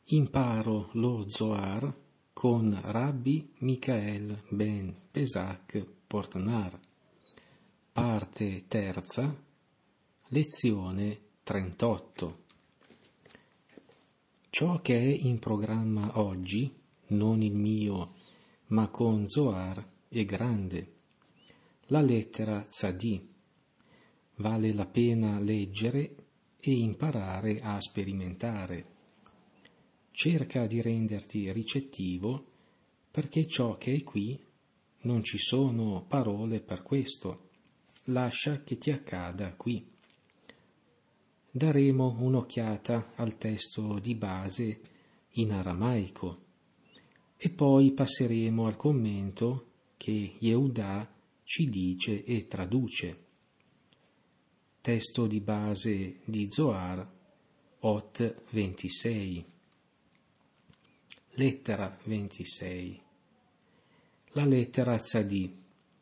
Imparo lo Zohar con Rabbi Michael ben Pesach Portnar. Parte terza, lezione 38. Ciò che è in programma oggi, non il mio, ma con Zohar, è grande. La lettera Tzadi. Vale la pena leggere e imparare a sperimentare. Cerca di renderti ricettivo, perché ciò che è qui non ci sono parole per questo. Lascia che ti accada qui. Daremo un'occhiata al testo di base in aramaico e poi passeremo al commento che Yehuda ci dice e traduce. Testo di base di Zohar, Ot 26. Lettera 26. La lettera Tzadi.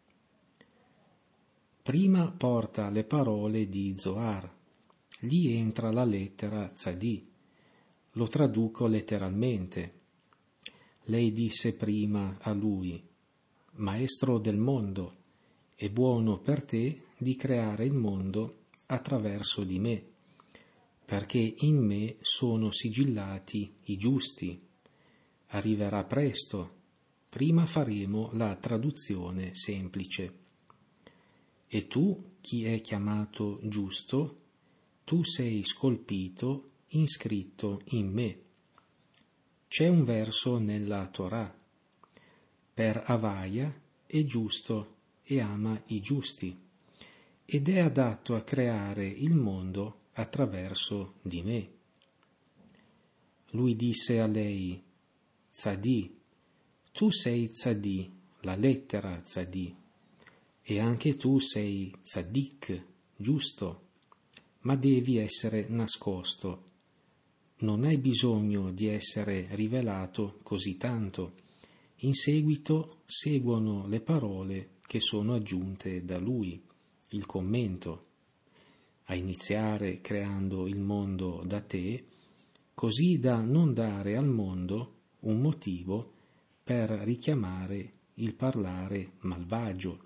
Prima porta le parole di Zohar, lì entra la lettera Tzadi. Lo traduco letteralmente. Lei disse prima a lui: Maestro del mondo, è buono per te di creare il mondo attraverso di me, perché in me sono sigillati i giusti. Arriverà presto. Prima faremo la traduzione semplice. E tu, chi è chiamato giusto, tu sei scolpito, inscritto in me. C'è un verso nella Torah. Per Avaya è giusto e ama i giusti, ed è adatto a creare il mondo attraverso di me. Lui disse a lei: Tzadi, tu sei Tzadi, la lettera Tzadi, e anche tu sei Tzadik, giusto, ma devi essere nascosto. Non hai bisogno di essere rivelato così tanto. In seguito seguono le parole che sono aggiunte da lui, il commento. A iniziare creando il mondo da te, così da non dare al mondo un motivo per richiamare il parlare malvagio.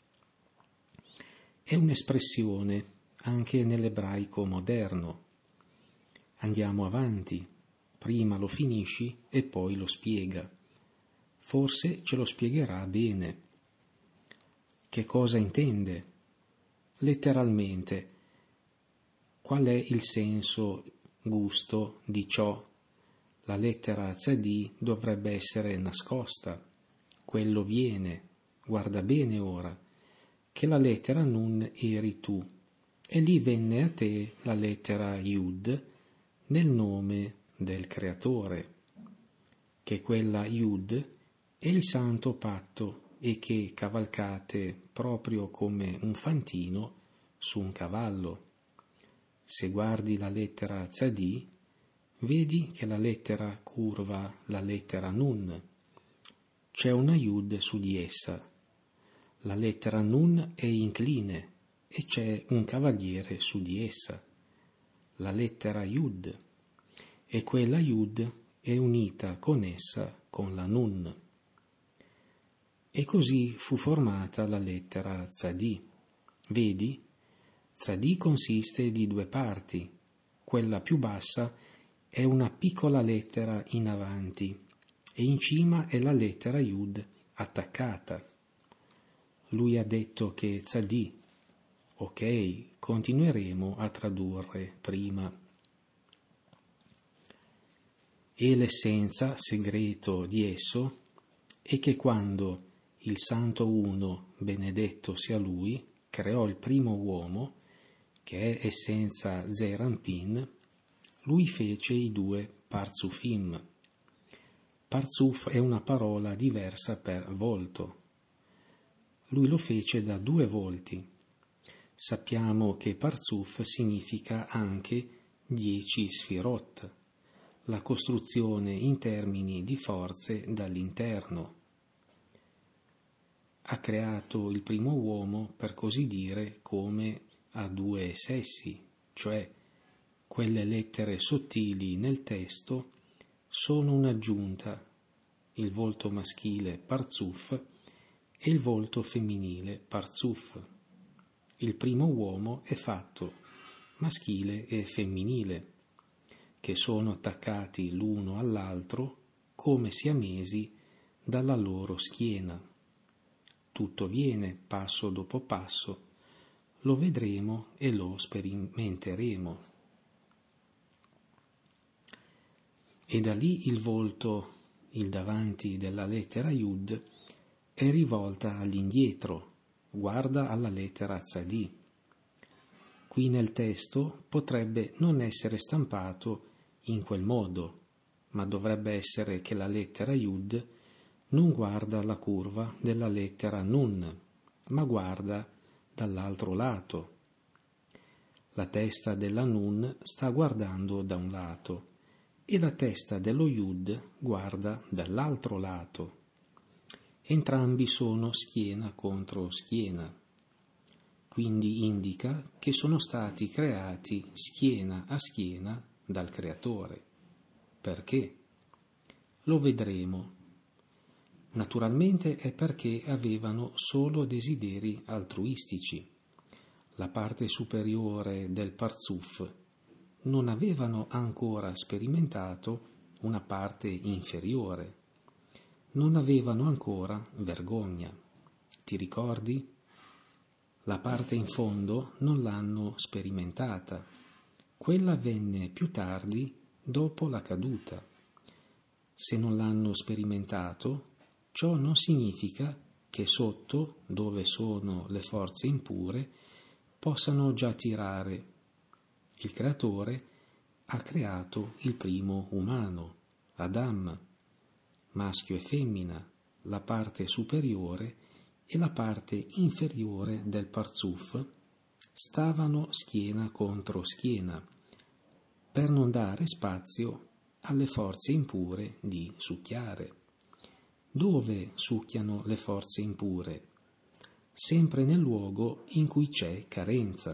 È un'espressione anche nell'ebraico moderno. Andiamo avanti, prima lo finisci e poi lo spiega. Forse ce lo spiegherà bene. Che cosa intende? Letteralmente, qual è il senso, gusto di ciò? La lettera Tzadi dovrebbe essere nascosta. Quello viene, guarda bene ora, che la lettera Nun eri tu, e lì venne a te la lettera Yud nel nome del Creatore, che quella Yud è il santo patto e che cavalcate proprio come un fantino su un cavallo. Se guardi la lettera Tzadi, vedi che la lettera curva la lettera Nun. C'è una Yud su di essa. La lettera Nun è incline e c'è un cavaliere su di essa. La lettera Yud. E quella Yud è unita con essa con la Nun. E così fu formata la lettera Tzadi. Vedi? Tzadi consiste di due parti. Quella più bassa è una piccola lettera in avanti e in cima è la lettera Yud attaccata. Lui ha detto che Tzadi. Ok, continueremo a tradurre prima. E l'essenza, segreto di esso, è che quando il Santo Uno, benedetto sia Lui, creò il primo uomo, che è essenza Zerampin, lui fece i due Parzufim. Parzuf è una parola diversa per volto. Lui lo fece da due volti. Sappiamo che Parzuf significa anche 10 Sfirot, la costruzione in termini di forze dall'interno. Ha creato il primo uomo, per così dire, come a due sessi, cioè quelle lettere sottili nel testo sono un'aggiunta, il volto maschile Parzuf e il volto femminile Parzuf. Il primo uomo è fatto maschile e femminile, che sono attaccati l'uno all'altro come siamesi dalla loro schiena. Tutto viene passo dopo passo, lo vedremo e lo sperimenteremo. E da lì il volto, il davanti della lettera Yud, è rivolta all'indietro, guarda alla lettera Tzadi. Qui nel testo potrebbe non essere stampato in quel modo, ma dovrebbe essere che la lettera Yud non guarda la curva della lettera Nun, ma guarda dall'altro lato. La testa della Nun sta guardando da un lato e la testa dello Yud guarda dall'altro lato. Entrambi sono schiena contro schiena. Quindi indica che sono stati creati schiena a schiena dal Creatore. Perché? Lo vedremo. Naturalmente è perché avevano solo desideri altruistici. La parte superiore del Parzuf non avevano ancora sperimentato una parte inferiore. Non avevano ancora vergogna. Ti ricordi? La parte in fondo non l'hanno sperimentata. Quella venne più tardi, dopo la caduta. Se non l'hanno sperimentato, ciò non significa che sotto, dove sono le forze impure, possano già tirare. Il Creatore ha creato il primo umano, Adam, maschio e femmina, la parte superiore e la parte inferiore del Parzuf stavano schiena contro schiena, per non dare spazio alle forze impure di succhiare. Dove succhiano le forze impure? Sempre nel luogo in cui c'è carenza.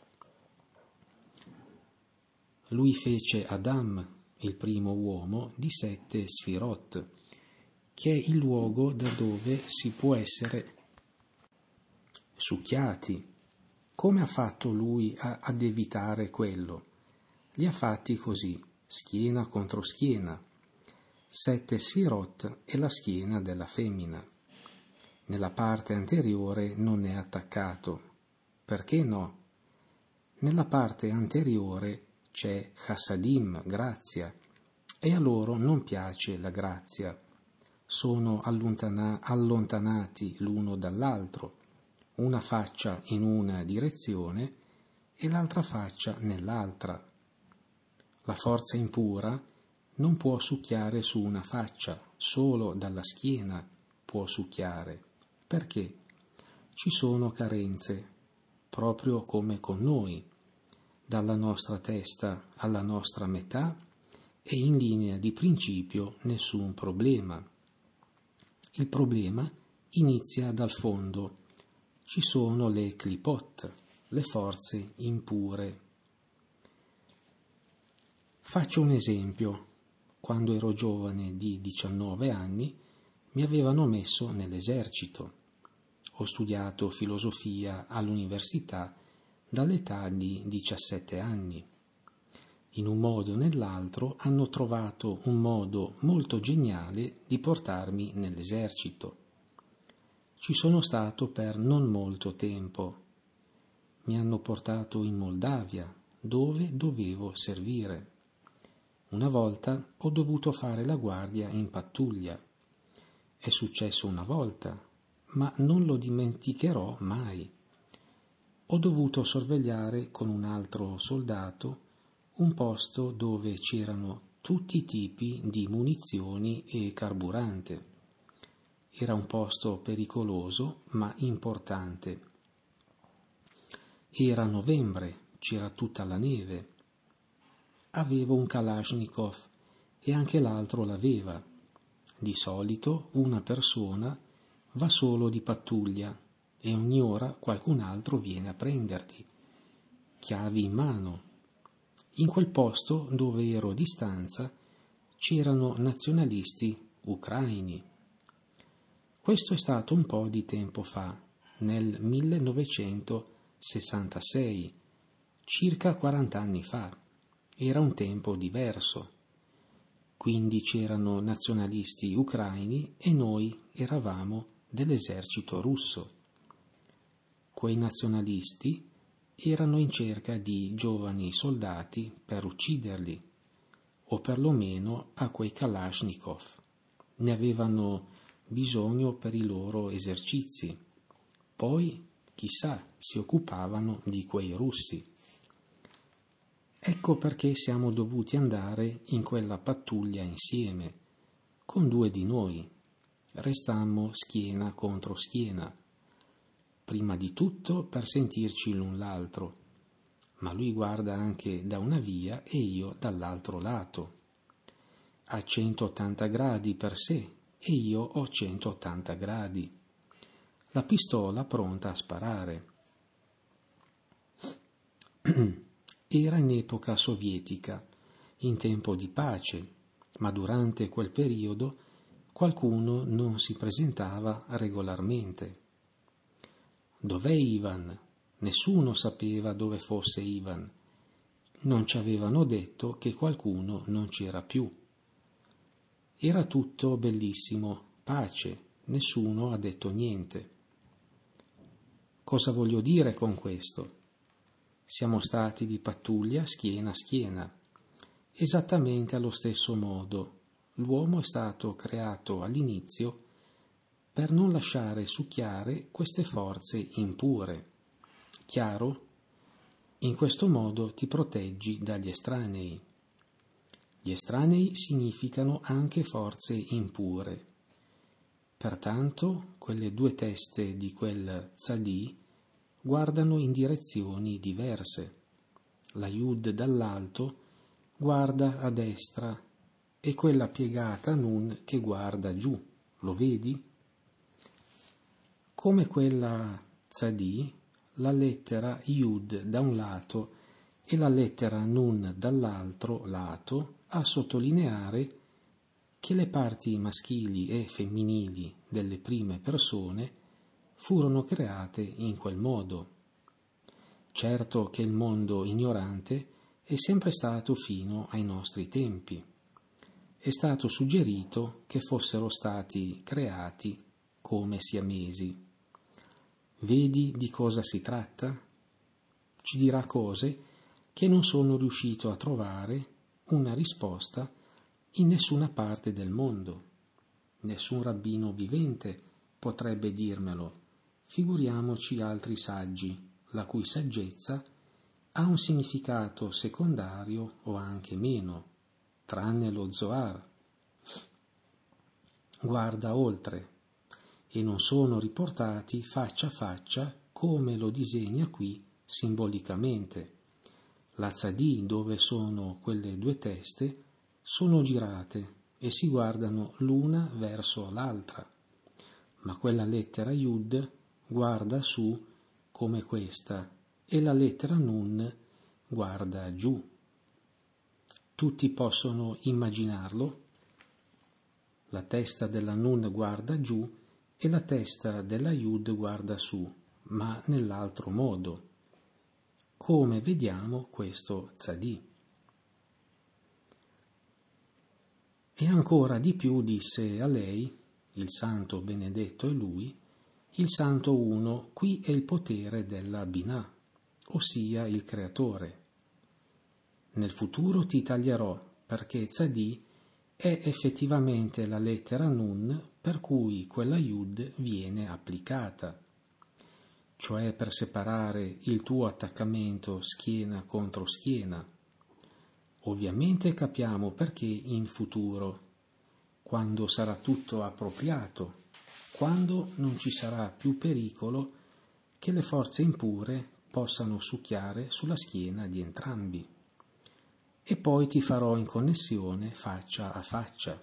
Lui fece Adam, il primo uomo, di 7 sfirot, che è il luogo da dove si può essere succhiati. Come ha fatto lui ad evitare quello? Li ha fatti così, schiena contro schiena, 7 sfirot e la schiena della femmina. Nella parte anteriore non è attaccato. Perché no? Nella parte anteriore c'è chassadim, grazia, e a loro non piace la grazia. Sono allontanati l'uno dall'altro, una faccia in una direzione e l'altra faccia nell'altra. La forza impura non può succhiare su una faccia, solo dalla schiena può succhiare. Perché? Ci sono carenze, proprio come con noi, dalla nostra testa alla nostra metà e in linea di principio nessun problema. Il problema inizia dal fondo. Ci sono le klipot, le forze impure. Faccio un esempio. Quando ero giovane di 19 anni mi avevano messo nell'esercito. Ho studiato filosofia all'università dall'età di 17 anni. In un modo o nell'altro hanno trovato un modo molto geniale di portarmi nell'esercito. Ci sono stato per non molto tempo. Mi hanno portato in Moldavia, dove dovevo servire. Una volta ho dovuto fare la guardia in pattuglia. È successo una volta, ma non lo dimenticherò mai. Ho dovuto sorvegliare con un altro soldato un posto dove c'erano tutti i tipi di munizioni e carburante. Era un posto pericoloso ma importante. Era novembre, c'era tutta la neve. Avevo un Kalashnikov e anche l'altro l'aveva. Di solito una persona va solo di pattuglia e ogni ora qualcun altro viene a prenderti. Chiavi in mano. In quel posto dove ero di stanza c'erano nazionalisti ucraini. Questo è stato un po' di tempo fa, nel 1966, circa 40 anni fa. Era un tempo diverso. Quindi c'erano nazionalisti ucraini e noi eravamo dell'esercito russo. Quei nazionalisti erano in cerca di giovani soldati per ucciderli, o perlomeno a quei Kalashnikov. Ne avevano bisogno per i loro esercizi. Poi, chissà, si occupavano di quei russi. Ecco perché siamo dovuti andare in quella pattuglia insieme, con 2 di noi. Restammo schiena contro schiena. Prima di tutto per sentirci l'un l'altro, ma lui guarda anche da una via e io dall'altro lato. A 180 gradi per sé e io ho 180 gradi. La pistola pronta a sparare. Era in epoca sovietica, in tempo di pace, ma durante quel periodo qualcuno non si presentava regolarmente. Dov'è Ivan? Nessuno sapeva dove fosse Ivan. Non ci avevano detto che qualcuno non c'era più. Era tutto bellissimo, pace, nessuno ha detto niente. Cosa voglio dire con questo? Siamo stati di pattuglia schiena a schiena, esattamente allo stesso modo. L'uomo è stato creato all'inizio per non lasciare succhiare queste forze impure. Chiaro? In questo modo ti proteggi dagli estranei. Gli estranei significano anche forze impure. Pertanto, quelle 2 teste di quel tzadì guardano in direzioni diverse. La Yud dall'alto guarda a destra e quella piegata Nun che guarda giù. Lo vedi? Come quella tzadì, la lettera Yud da un lato e la lettera Nun dall'altro lato a sottolineare che le parti maschili e femminili delle prime persone furono create in quel modo. Certo che il mondo ignorante è sempre stato fino ai nostri tempi. È stato suggerito che fossero stati creati come siamesi. Vedi di cosa si tratta? Ci dirà cose che non sono riuscito a trovare una risposta in nessuna parte del mondo. Nessun rabbino vivente potrebbe dirmelo, figuriamoci altri saggi, la cui saggezza ha un significato secondario o anche meno, tranne lo Zohar. Guarda oltre, e non sono riportati faccia a faccia come lo disegna qui simbolicamente. La tzadì, dove sono quelle 2 teste, sono girate e si guardano l'una verso l'altra, ma quella lettera Yud guarda su come questa e la lettera Nun guarda giù. Tutti possono immaginarlo? La testa della Nun guarda giù e la testa della Yud guarda su, ma nell'altro modo. Come vediamo questo tzadì. E ancora di più disse a lei, il santo benedetto è lui, il santo uno, qui è il potere della Binah, ossia il creatore. Nel futuro ti taglierò, perché tzadì è effettivamente la lettera Nun per cui quella Yud viene applicata, cioè per separare il tuo attaccamento schiena contro schiena. Ovviamente capiamo perché in futuro, quando sarà tutto appropriato, quando non ci sarà più pericolo che le forze impure possano succhiare sulla schiena di entrambi. E poi ti farò in connessione faccia a faccia.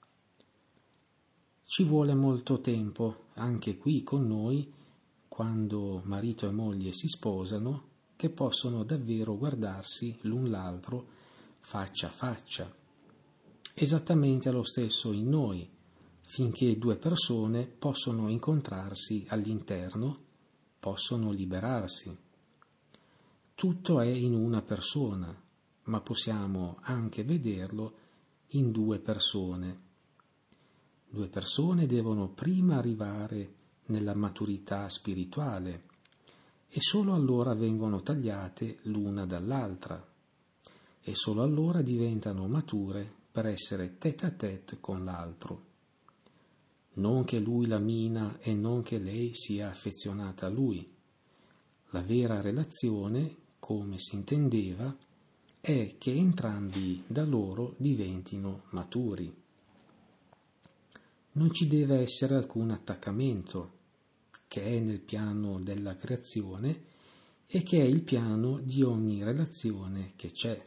Ci vuole molto tempo, anche qui con noi, quando marito e moglie si sposano, che possono davvero guardarsi l'un l'altro faccia a faccia. esattamente lo stesso in noi, finché due persone possono incontrarsi all'interno, possono liberarsi. Tutto è in una persona, ma possiamo anche vederlo in due persone. Due persone devono prima arrivare nella maturità spirituale e solo allora vengono tagliate l'una dall'altra e solo allora diventano mature per essere tête à tête con l'altro. Non che lui la mina e non che lei sia affezionata a lui. La vera relazione, come si intendeva, è che entrambi da loro diventino maturi. Non ci deve essere alcun attaccamento, che è nel piano della creazione e che è il piano di ogni relazione che c'è.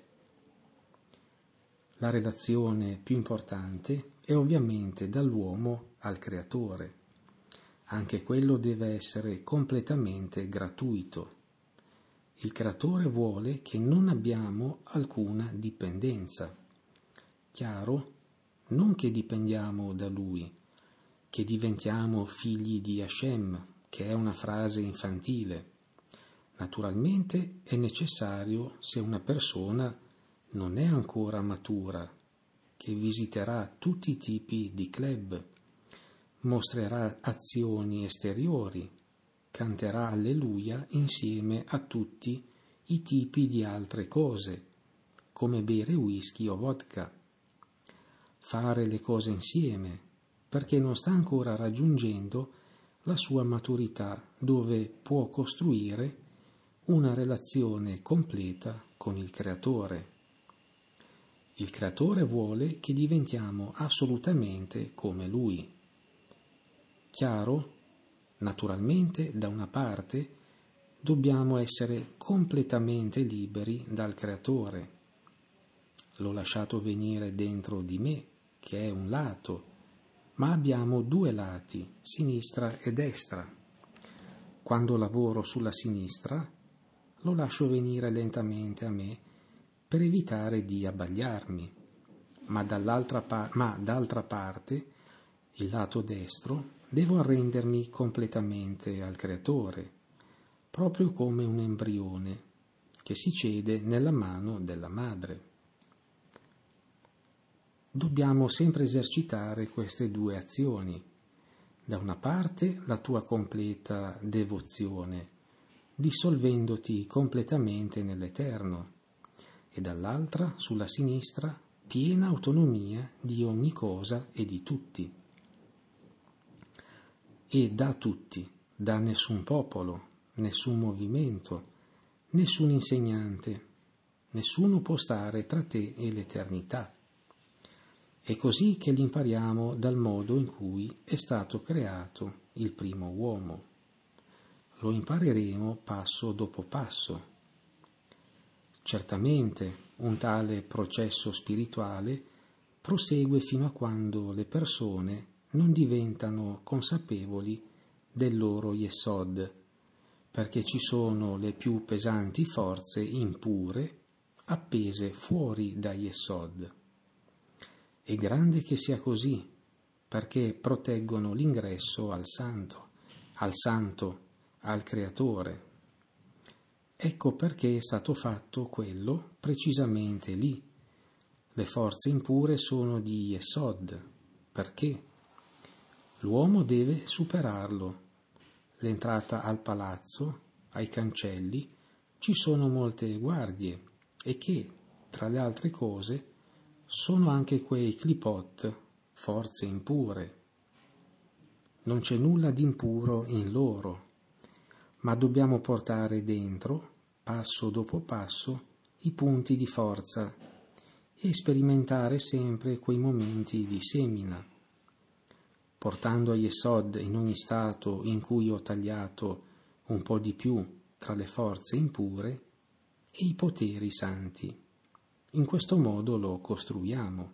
La relazione più importante è ovviamente dall'uomo al creatore. Anche quello deve essere completamente gratuito. Il creatore vuole che non abbiamo alcuna dipendenza. Chiaro? Non che dipendiamo da lui, che diventiamo figli di Hashem, che è una frase infantile. Naturalmente è necessario se una persona non è ancora matura, che visiterà tutti i tipi di club, mostrerà azioni esteriori, canterà alleluia insieme a tutti i tipi di altre cose, come bere whisky o vodka, fare le cose insieme, perché non sta ancora raggiungendo la sua maturità dove può costruire una relazione completa con il Creatore. Il Creatore vuole che diventiamo assolutamente come Lui. Chiaro? Naturalmente, da una parte, dobbiamo essere completamente liberi dal Creatore. L'ho lasciato venire dentro di me, che è un lato, ma abbiamo due lati, sinistra e destra. Quando lavoro sulla sinistra, lo lascio venire lentamente a me per evitare di abbagliarmi, ma d'altra parte, il lato destro, devo arrendermi completamente al Creatore, proprio come un embrione che si cede nella mano della madre. Dobbiamo sempre esercitare queste due azioni. Da una parte la tua completa devozione, dissolvendoti completamente nell'Eterno, e dall'altra, sulla sinistra, piena autonomia di ogni cosa e di tutti. E da tutti, da nessun popolo, nessun movimento, nessun insegnante, nessuno può stare tra te e l'eternità. È così che l'impariamo dal modo in cui è stato creato il primo uomo. Lo impareremo passo dopo passo. Certamente un tale processo spirituale prosegue fino a quando le persone non diventano consapevoli del loro Yesod, perché ci sono le più pesanti forze impure appese fuori da Yesod. È grande che sia così, perché proteggono l'ingresso al santo, al Creatore. Ecco perché è stato fatto quello precisamente lì. Le forze impure sono di Yesod, perché l'uomo deve superarlo. L'entrata al palazzo, ai cancelli, ci sono molte guardie e che, tra le altre cose, sono anche quei clipot, forze impure. Non c'è nulla di impuro in loro, ma dobbiamo portare dentro, passo dopo passo, i punti di forza e sperimentare sempre quei momenti di semina, portando a Yesod in ogni stato in cui ho tagliato un po' di più tra le forze impure e i poteri santi. In questo modo lo costruiamo.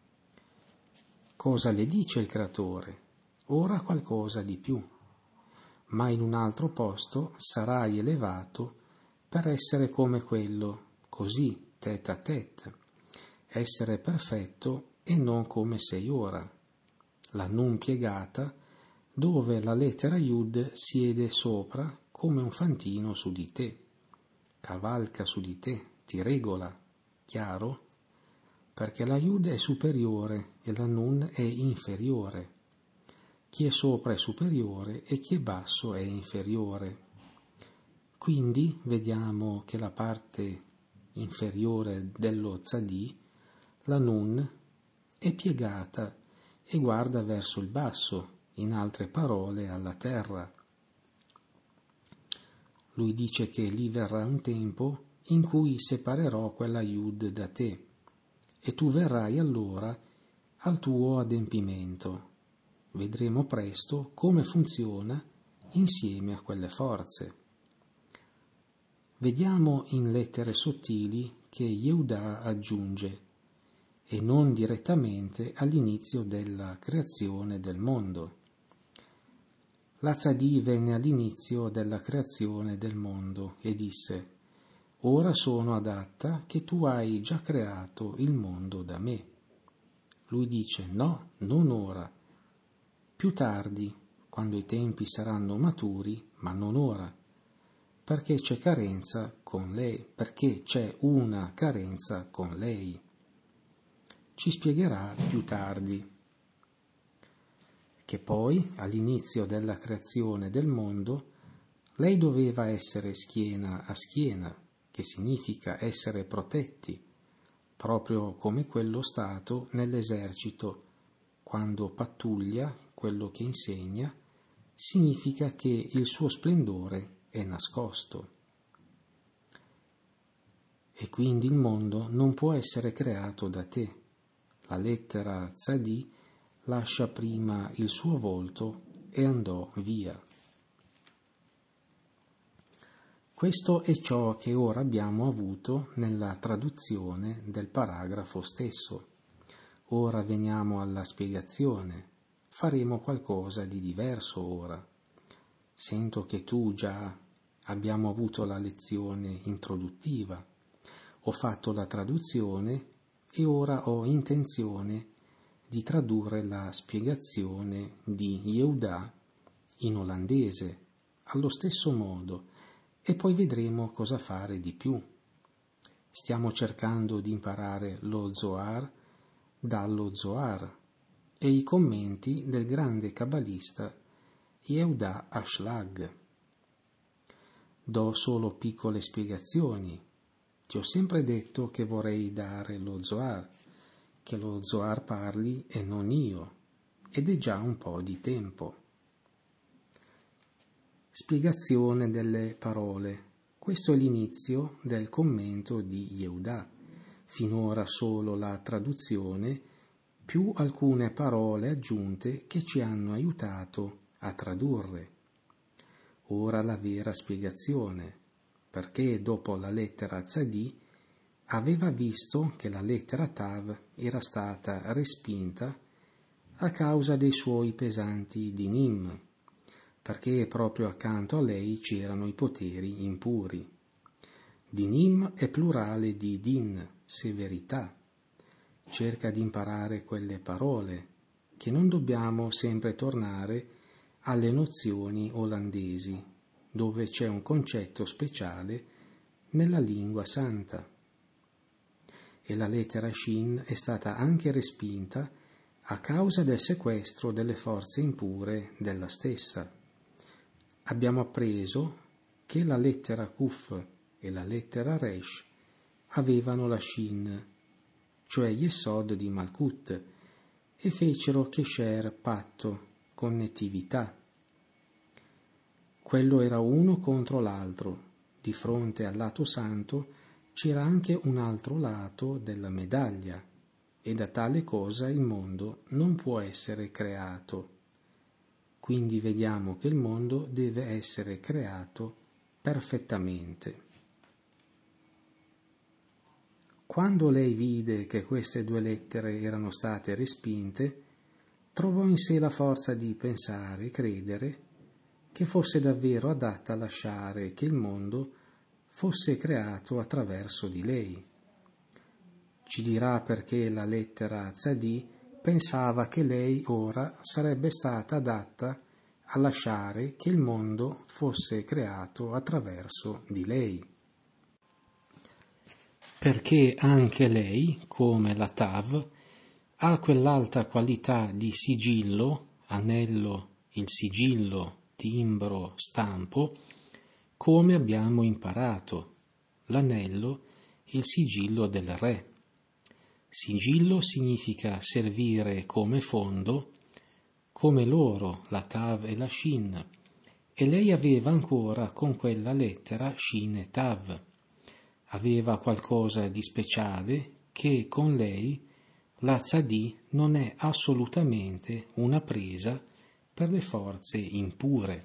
Cosa le dice il Creatore? Ora qualcosa di più, ma in un altro posto sarai elevato per essere come quello, così, tête à tête, essere perfetto e non come sei ora, la nun piegata, dove la lettera Yud siede sopra come un fantino su di te, cavalca su di te, ti regola, chiaro? Perché la Yud è superiore e la Nun è inferiore. Chi è sopra è superiore e chi è basso è inferiore. Quindi vediamo che la parte inferiore dello Tzadi, la Nun, è piegata e guarda verso il basso, in altre parole alla terra. Lui dice che lì verrà un tempo in cui separerò quella Yud da te, e tu verrai allora al tuo adempimento. Vedremo presto come funziona insieme a quelle forze. Vediamo in lettere sottili che Yehuda aggiunge, e non direttamente all'inizio della creazione del mondo. La Tzadi venne all'inizio della creazione del mondo e disse: «Ora sono adatta che tu hai già creato il mondo da me». Lui dice: «No, non ora, più tardi, quando i tempi saranno maturi, ma non ora, perché c'è carenza con lei, perché c'è una carenza con lei». Ci spiegherà più tardi che poi, all'inizio della creazione del mondo, lei doveva essere schiena a schiena, che significa essere protetti, proprio come quello stato nell'esercito, quando pattuglia, quello che insegna, significa che il suo splendore è nascosto. E quindi il mondo non può essere creato da te. La lettera Tzadi lascia prima il suo volto e andò via. Questo è ciò che ora abbiamo avuto nella traduzione del paragrafo stesso. Ora veniamo alla spiegazione. Faremo qualcosa di diverso ora. Sento che tu già abbiamo avuto la lezione introduttiva. Ho fatto la traduzione e ora ho intenzione di tradurre la spiegazione di Yehuda in olandese, allo stesso modo, e poi vedremo cosa fare di più. Stiamo cercando di imparare lo Zohar dallo Zohar e i commenti del grande kabbalista Yehuda Ashlag. Do solo piccole spiegazioni. Ti ho sempre detto che vorrei dare lo Zohar, che lo Zohar parli e non io, ed è già un po' di tempo. Spiegazione delle parole. Questo è l'inizio del commento di Yehuda. Finora solo la traduzione, più alcune parole aggiunte che ci hanno aiutato a tradurre. Ora la vera spiegazione, perché dopo la lettera Tzadi aveva visto che la lettera Tav era stata respinta a causa dei suoi pesanti dinim, perché proprio accanto a lei c'erano i poteri impuri. Dinim è plurale di din, severità. Cerca di imparare quelle parole, che non dobbiamo sempre tornare alle nozioni olandesi, dove c'è un concetto speciale nella lingua santa. E la lettera Shin è stata anche respinta a causa del sequestro delle forze impure della stessa. Abbiamo appreso che la lettera Kuf e la lettera Resh avevano la Shin, cioè Yesod di Malkut, e fecero Kesher patto, connettività. Quello era uno contro l'altro. Di fronte al lato santo c'era anche un altro lato della medaglia, e da tale cosa il mondo non può essere creato. Quindi vediamo che il mondo deve essere creato perfettamente. Quando lei vide che queste due lettere erano state respinte, trovò in sé la forza di pensare e credere che fosse davvero adatta a lasciare che il mondo fosse creato attraverso di lei. Ci dirà perché la lettera Tzadì pensava che lei ora sarebbe stata adatta a lasciare che il mondo fosse creato attraverso di lei. Perché anche lei, come la Tav, ha quell'alta qualità di sigillo, anello, il sigillo, timbro, stampo, come abbiamo imparato. L'anello, il sigillo del re. Sigillo significa servire come fondo, come loro, la Tav e la Shin, e lei aveva ancora con quella lettera Shin e Tav. Aveva qualcosa di speciale che con lei la Tzadì non è assolutamente una presa per le forze impure.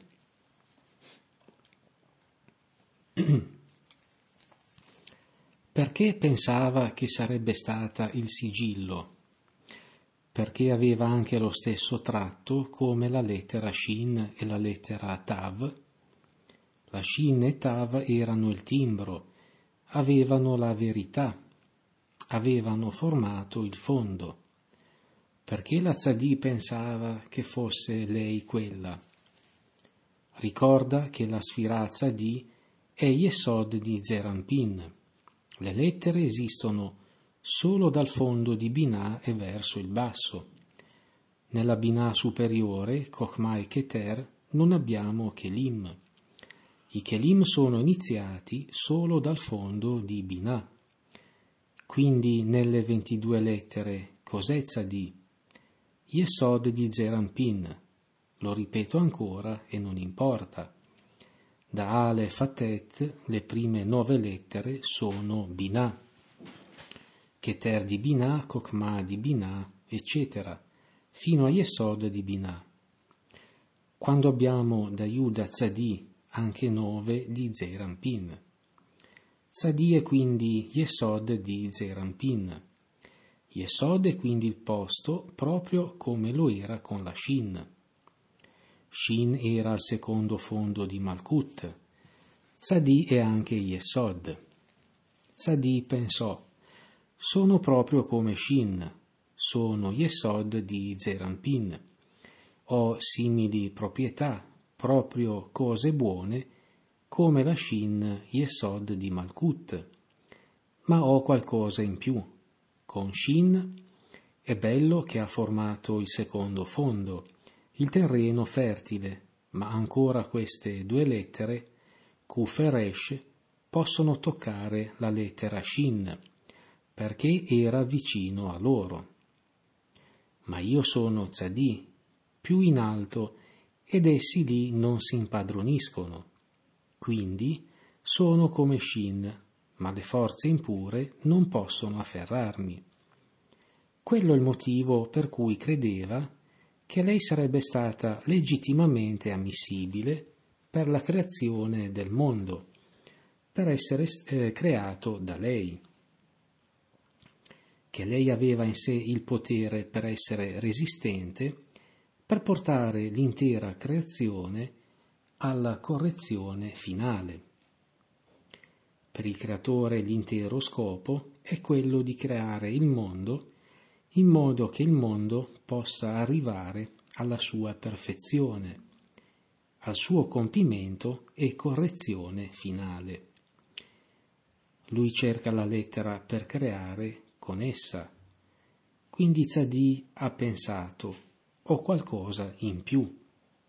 Perché pensava che sarebbe stata il sigillo? Perché aveva anche lo stesso tratto come la lettera Shin e la lettera Tav. La Shin e Tav erano il timbro, avevano la verità, avevano formato il fondo. Perché la Tzadì pensava che fosse lei quella? Ricorda che la Sfirah Tzadì è Yesod di Zeir Anpin. Le lettere esistono solo dal fondo di Binah e verso il basso. Nella Binah superiore, Chokhmah e Keter, non abbiamo Kelim. I Kelim sono iniziati solo dal fondo di Binah. Quindi nelle 22 lettere cos'è Tzadì? Yesod di Zeir Anpin. Lo ripeto ancora e non importa. Da Alef a Tet le prime 9 lettere sono Binah. Keter di Binah, Chokhmah di Binah, eccetera, fino a Yesod di Binah. Quando abbiamo da Yud a Tzadì anche 9 di Zeir Anpin. Tzadì è quindi Yesod di Zeir Anpin. Yesod è quindi il posto proprio come lo era con la Shin. Shin era il secondo fondo di Malkut. Tzadì è anche Yesod. Tzadì pensò: sono proprio come Shin, sono Yesod di Zeir Anpin. Ho simili proprietà, proprio cose buone, come la Shin Yesod di Malkut. Ma ho qualcosa in più. Con Shin è bello che ha formato il secondo fondo, il terreno fertile, ma ancora queste 2 lettere, Kuf e Resh, possono toccare la lettera Shin, perché era vicino a loro. Ma io sono Tzadì, più in alto, ed essi lì non si impadroniscono. Quindi sono come Shin, ma le forze impure non possono afferrarmi. Quello è il motivo per cui credeva che lei sarebbe stata legittimamente ammissibile per la creazione del mondo, per essere creato da lei, che lei aveva in sé il potere per essere resistente, per portare l'intera creazione alla correzione finale. Per il creatore l'intero scopo è quello di creare il mondo in modo che il mondo possa arrivare alla sua perfezione, al suo compimento e correzione finale. Lui cerca la lettera per creare con essa. Quindi Tzadì ha pensato: ho qualcosa in più.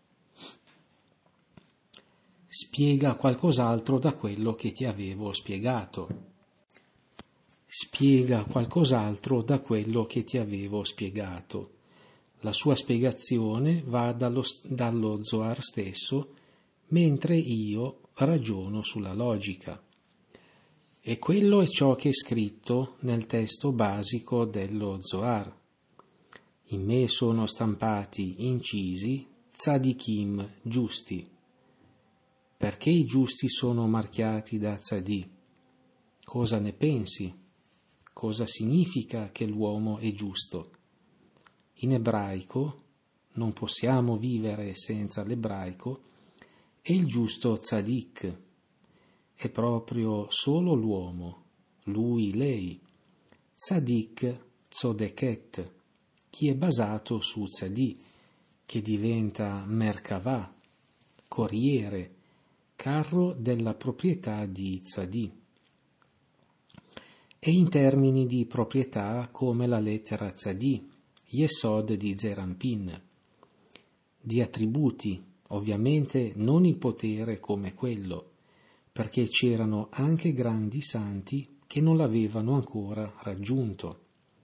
Spiega qualcos'altro da quello che ti avevo spiegato. Spiega qualcos'altro da quello che ti avevo spiegato. La sua spiegazione va dallo Zohar stesso, mentre io ragiono sulla logica. E quello è ciò che è scritto nel testo basico dello Zohar. In me sono stampati, incisi, tzadikim, giusti. Perché i giusti sono marchiati da tzadì? Cosa ne pensi? Cosa significa che l'uomo è giusto? In ebraico, non possiamo vivere senza l'ebraico, è il giusto tzadik. È proprio solo l'uomo, lui, lei. Tzadik Tzodeket, chi è basato su Tzadi, che diventa Merkavah, corriere, carro della proprietà di Tzadi. E in termini di proprietà come la lettera Tzadi, Yesod di Zeir Anpin, di attributi, ovviamente non il potere come quello, perché c'erano anche grandi santi che non l'avevano ancora raggiunto.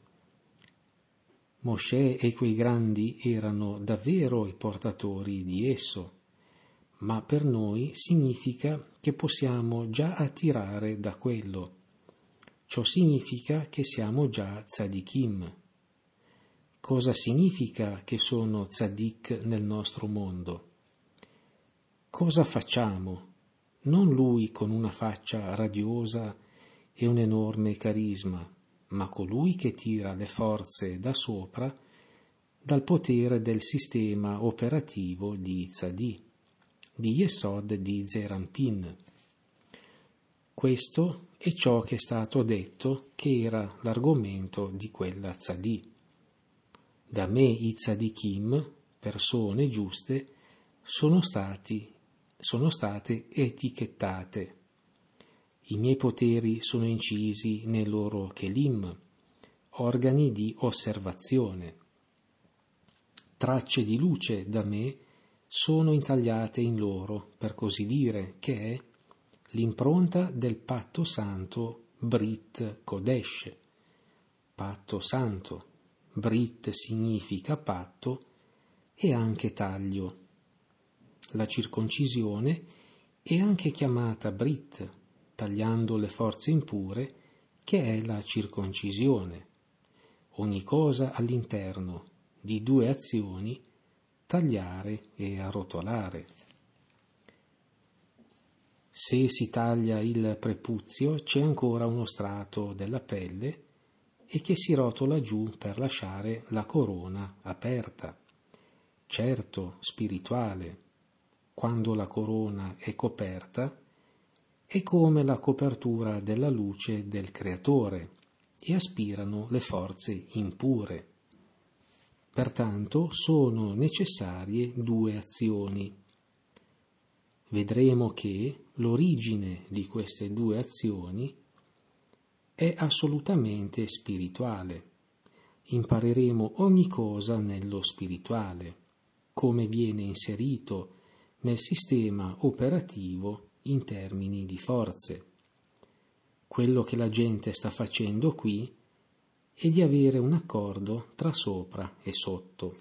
Mosè e quei grandi erano davvero i portatori di esso, ma per noi significa che possiamo già attirare da quello. Ciò significa che siamo già tzadikim. Cosa significa che sono tzadik nel nostro mondo? Cosa facciamo? Non lui con una faccia radiosa e un enorme carisma, ma colui che tira le forze da sopra dal potere del sistema operativo di Tzadi, di Yesod di Zeir Anpin. Questo è ciò che è stato detto che era l'argomento di quella Tzadi. Da me i tzadikim, persone giuste, sono state etichettate. I miei poteri sono incisi nei loro kelim, organi di osservazione. Tracce di luce da me sono intagliate in loro, per così dire, che è l'impronta del patto santo Brit Kodesh, patto santo. Brit significa patto e anche taglio. La circoncisione è anche chiamata Brit, tagliando le forze impure, che è la circoncisione. Ogni cosa all'interno di due azioni, tagliare e arrotolare. Se si taglia il prepuzio, c'è ancora uno strato della pelle e che si rotola giù per lasciare la corona aperta. Certo, spirituale. Quando la corona è coperta, è come la copertura della luce del Creatore e aspirano le forze impure. Pertanto sono necessarie due azioni. Vedremo che l'origine di queste due azioni è assolutamente spirituale. Impareremo ogni cosa nello spirituale, come viene inserito nel sistema operativo in termini di forze. Quello che la gente sta facendo qui è di avere un accordo tra sopra e sotto.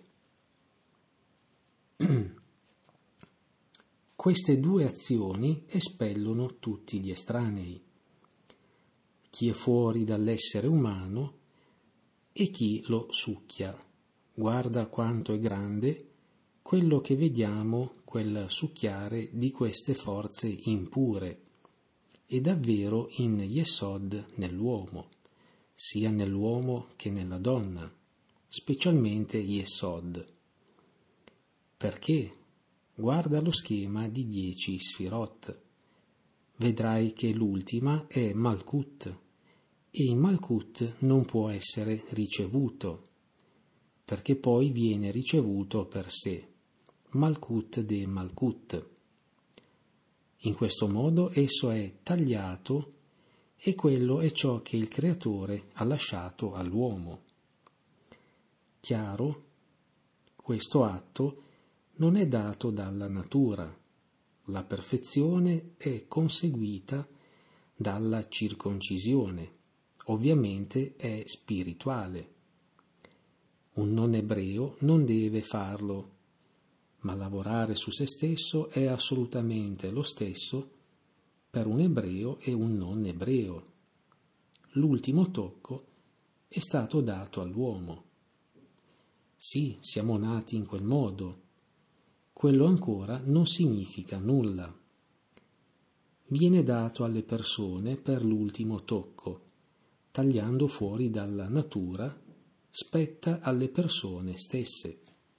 Queste due azioni espellono tutti gli estranei, chi è fuori dall'essere umano e chi lo succhia. Guarda quanto è grande quello che vediamo, quel succhiare di queste forze impure, è davvero in Yesod nell'uomo, sia nell'uomo che nella donna, specialmente Yesod. Perché? Guarda lo schema di 10 Sfirot. Vedrai che l'ultima è Malkut, e in Malkut non può essere ricevuto, perché poi viene ricevuto per sé. Malkut de Malkut. In questo modo esso è tagliato e quello è ciò che il Creatore ha lasciato all'uomo. Chiaro? Questo atto non è dato dalla natura. La perfezione è conseguita dalla circoncisione. Ovviamente è spirituale. Un non ebreo non deve farlo, ma lavorare su se stesso è assolutamente lo stesso per un ebreo e un non ebreo. L'ultimo tocco è stato dato all'uomo. Sì, siamo nati in quel modo. Quello ancora non significa nulla. Viene dato alle persone per l'ultimo tocco, tagliando fuori dalla natura, spetta alle persone stesse.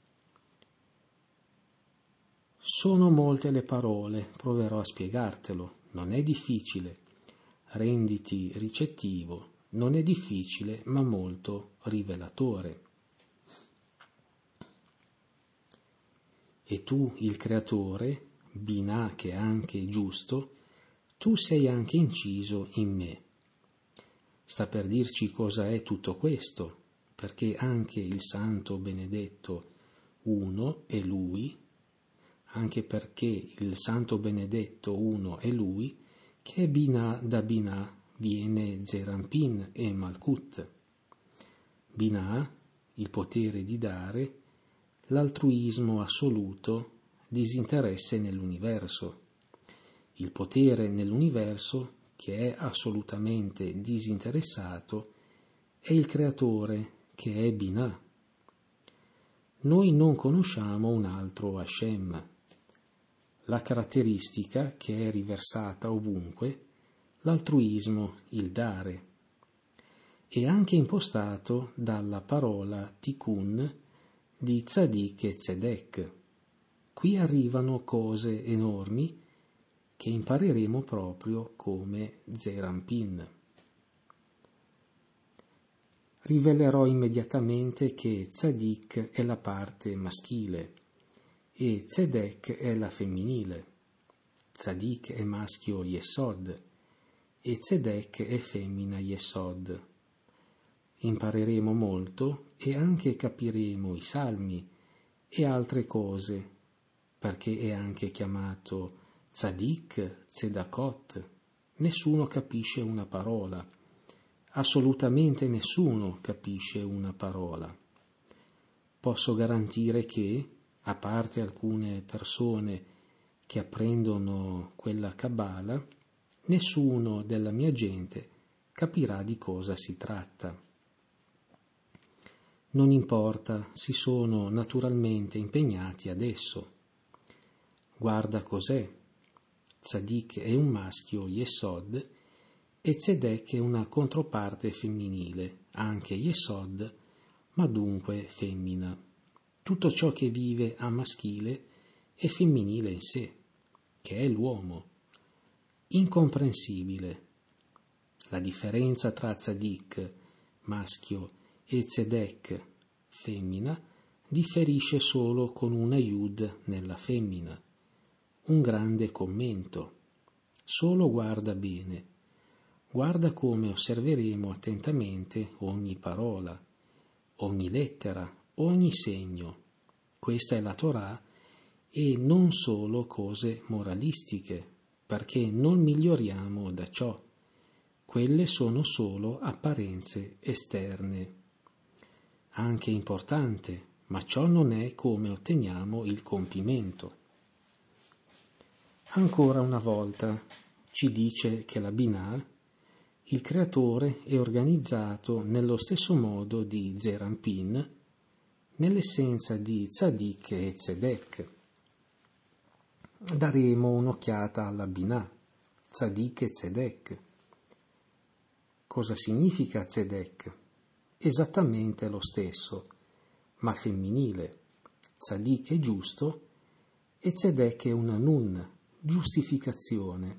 Sono molte le parole, proverò a spiegartelo, non è difficile. Renditi ricettivo, non è difficile ma molto rivelatore. E tu, il creatore, Binah che è anche giusto, tu sei anche inciso in me. Sta per dirci cosa è tutto questo, perché anche il Santo Benedetto uno è Lui, anche perché il Santo Benedetto uno è Lui, che è Binah, da Binah viene Zerampin e Malkut. Binah, il potere di dare, l'altruismo assoluto, disinteresse nell'universo. Il potere nell'universo, che è assolutamente disinteressato, è il creatore, che è Binah. Noi non conosciamo un altro Hashem. La caratteristica che è riversata ovunque, l'altruismo, il dare, è anche impostato dalla parola tikkun di Tzadik e Tzedek. Qui arrivano cose enormi che impareremo proprio come Zerampin. Rivelerò immediatamente che Tzadik è la parte maschile e Tzedek è la femminile. Tzadik è maschio Yesod e Tzedek è femmina Yesod. Impareremo molto e anche capiremo i salmi e altre cose, perché è anche chiamato Tzadik, Tzedakot. Nessuno capisce una parola, assolutamente nessuno capisce una parola. Posso garantire che, a parte alcune persone che apprendono quella Kabbalah, nessuno della mia gente capirà di cosa si tratta. Non importa, si sono naturalmente impegnati adesso. Guarda cos'è. Tzadik è un maschio Yesod e Tzedek è una controparte femminile, anche Yesod, ma dunque femmina. Tutto ciò che vive a maschile è femminile in sé, che è l'uomo. Incomprensibile. La differenza tra Tzadik, maschio, e Tzedek, femmina, differisce solo con una Yud nella femmina. Un grande commento. Solo guarda bene. Guarda come osserveremo attentamente ogni parola, ogni lettera, ogni segno. Questa è la Torah e non solo cose moralistiche, perché non miglioriamo da ciò. Quelle sono solo apparenze esterne. Anche importante, ma ciò non è come otteniamo il compimento. Ancora una volta ci dice che la Binah, il creatore, è organizzato nello stesso modo di Zerampin, nell'essenza di Tzadik e Tzedek. Daremo un'occhiata alla Binah, Tzadik e Tzedek. Cosa significa Tzedek? Esattamente lo stesso, ma femminile. Tzadik è giusto e Tzedek è una nun, giustificazione.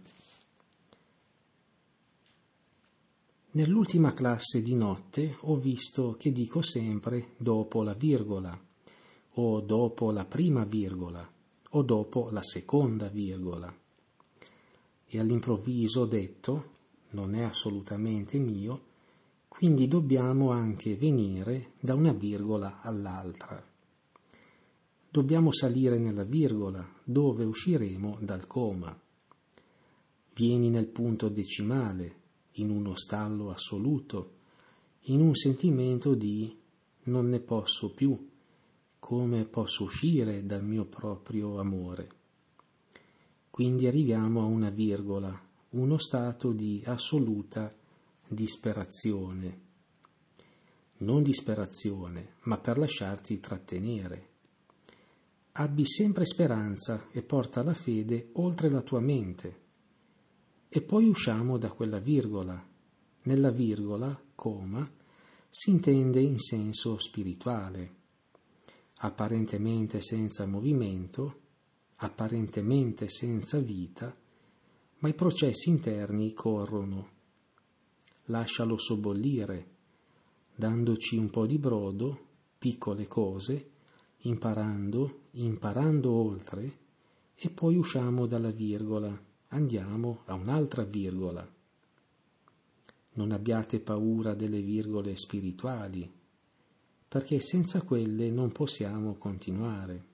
Nell'ultima classe di notte ho visto che dico sempre dopo la virgola, o dopo la prima virgola, o dopo la seconda virgola. E all'improvviso ho detto, non è assolutamente mio, quindi dobbiamo anche venire da una virgola all'altra. Dobbiamo salire nella virgola, dove usciremo dal coma. Vieni nel punto decimale, in uno stallo assoluto, in un sentimento di non ne posso più, come posso uscire dal mio proprio amore. Quindi arriviamo a una virgola, uno stato di assoluta disperazione. Non disperazione, ma per lasciarti trattenere. Abbi sempre speranza e porta la fede oltre la tua mente. E poi usciamo da quella virgola. Nella virgola, coma, si intende in senso spirituale. Apparentemente senza movimento, apparentemente senza vita, ma i processi interni corrono. lascialo sobbollire, dandoci un po' di brodo, piccole cose, imparando oltre, e poi usciamo dalla virgola, andiamo a un'altra virgola. Non abbiate paura delle virgole spirituali, perché senza quelle non possiamo continuare.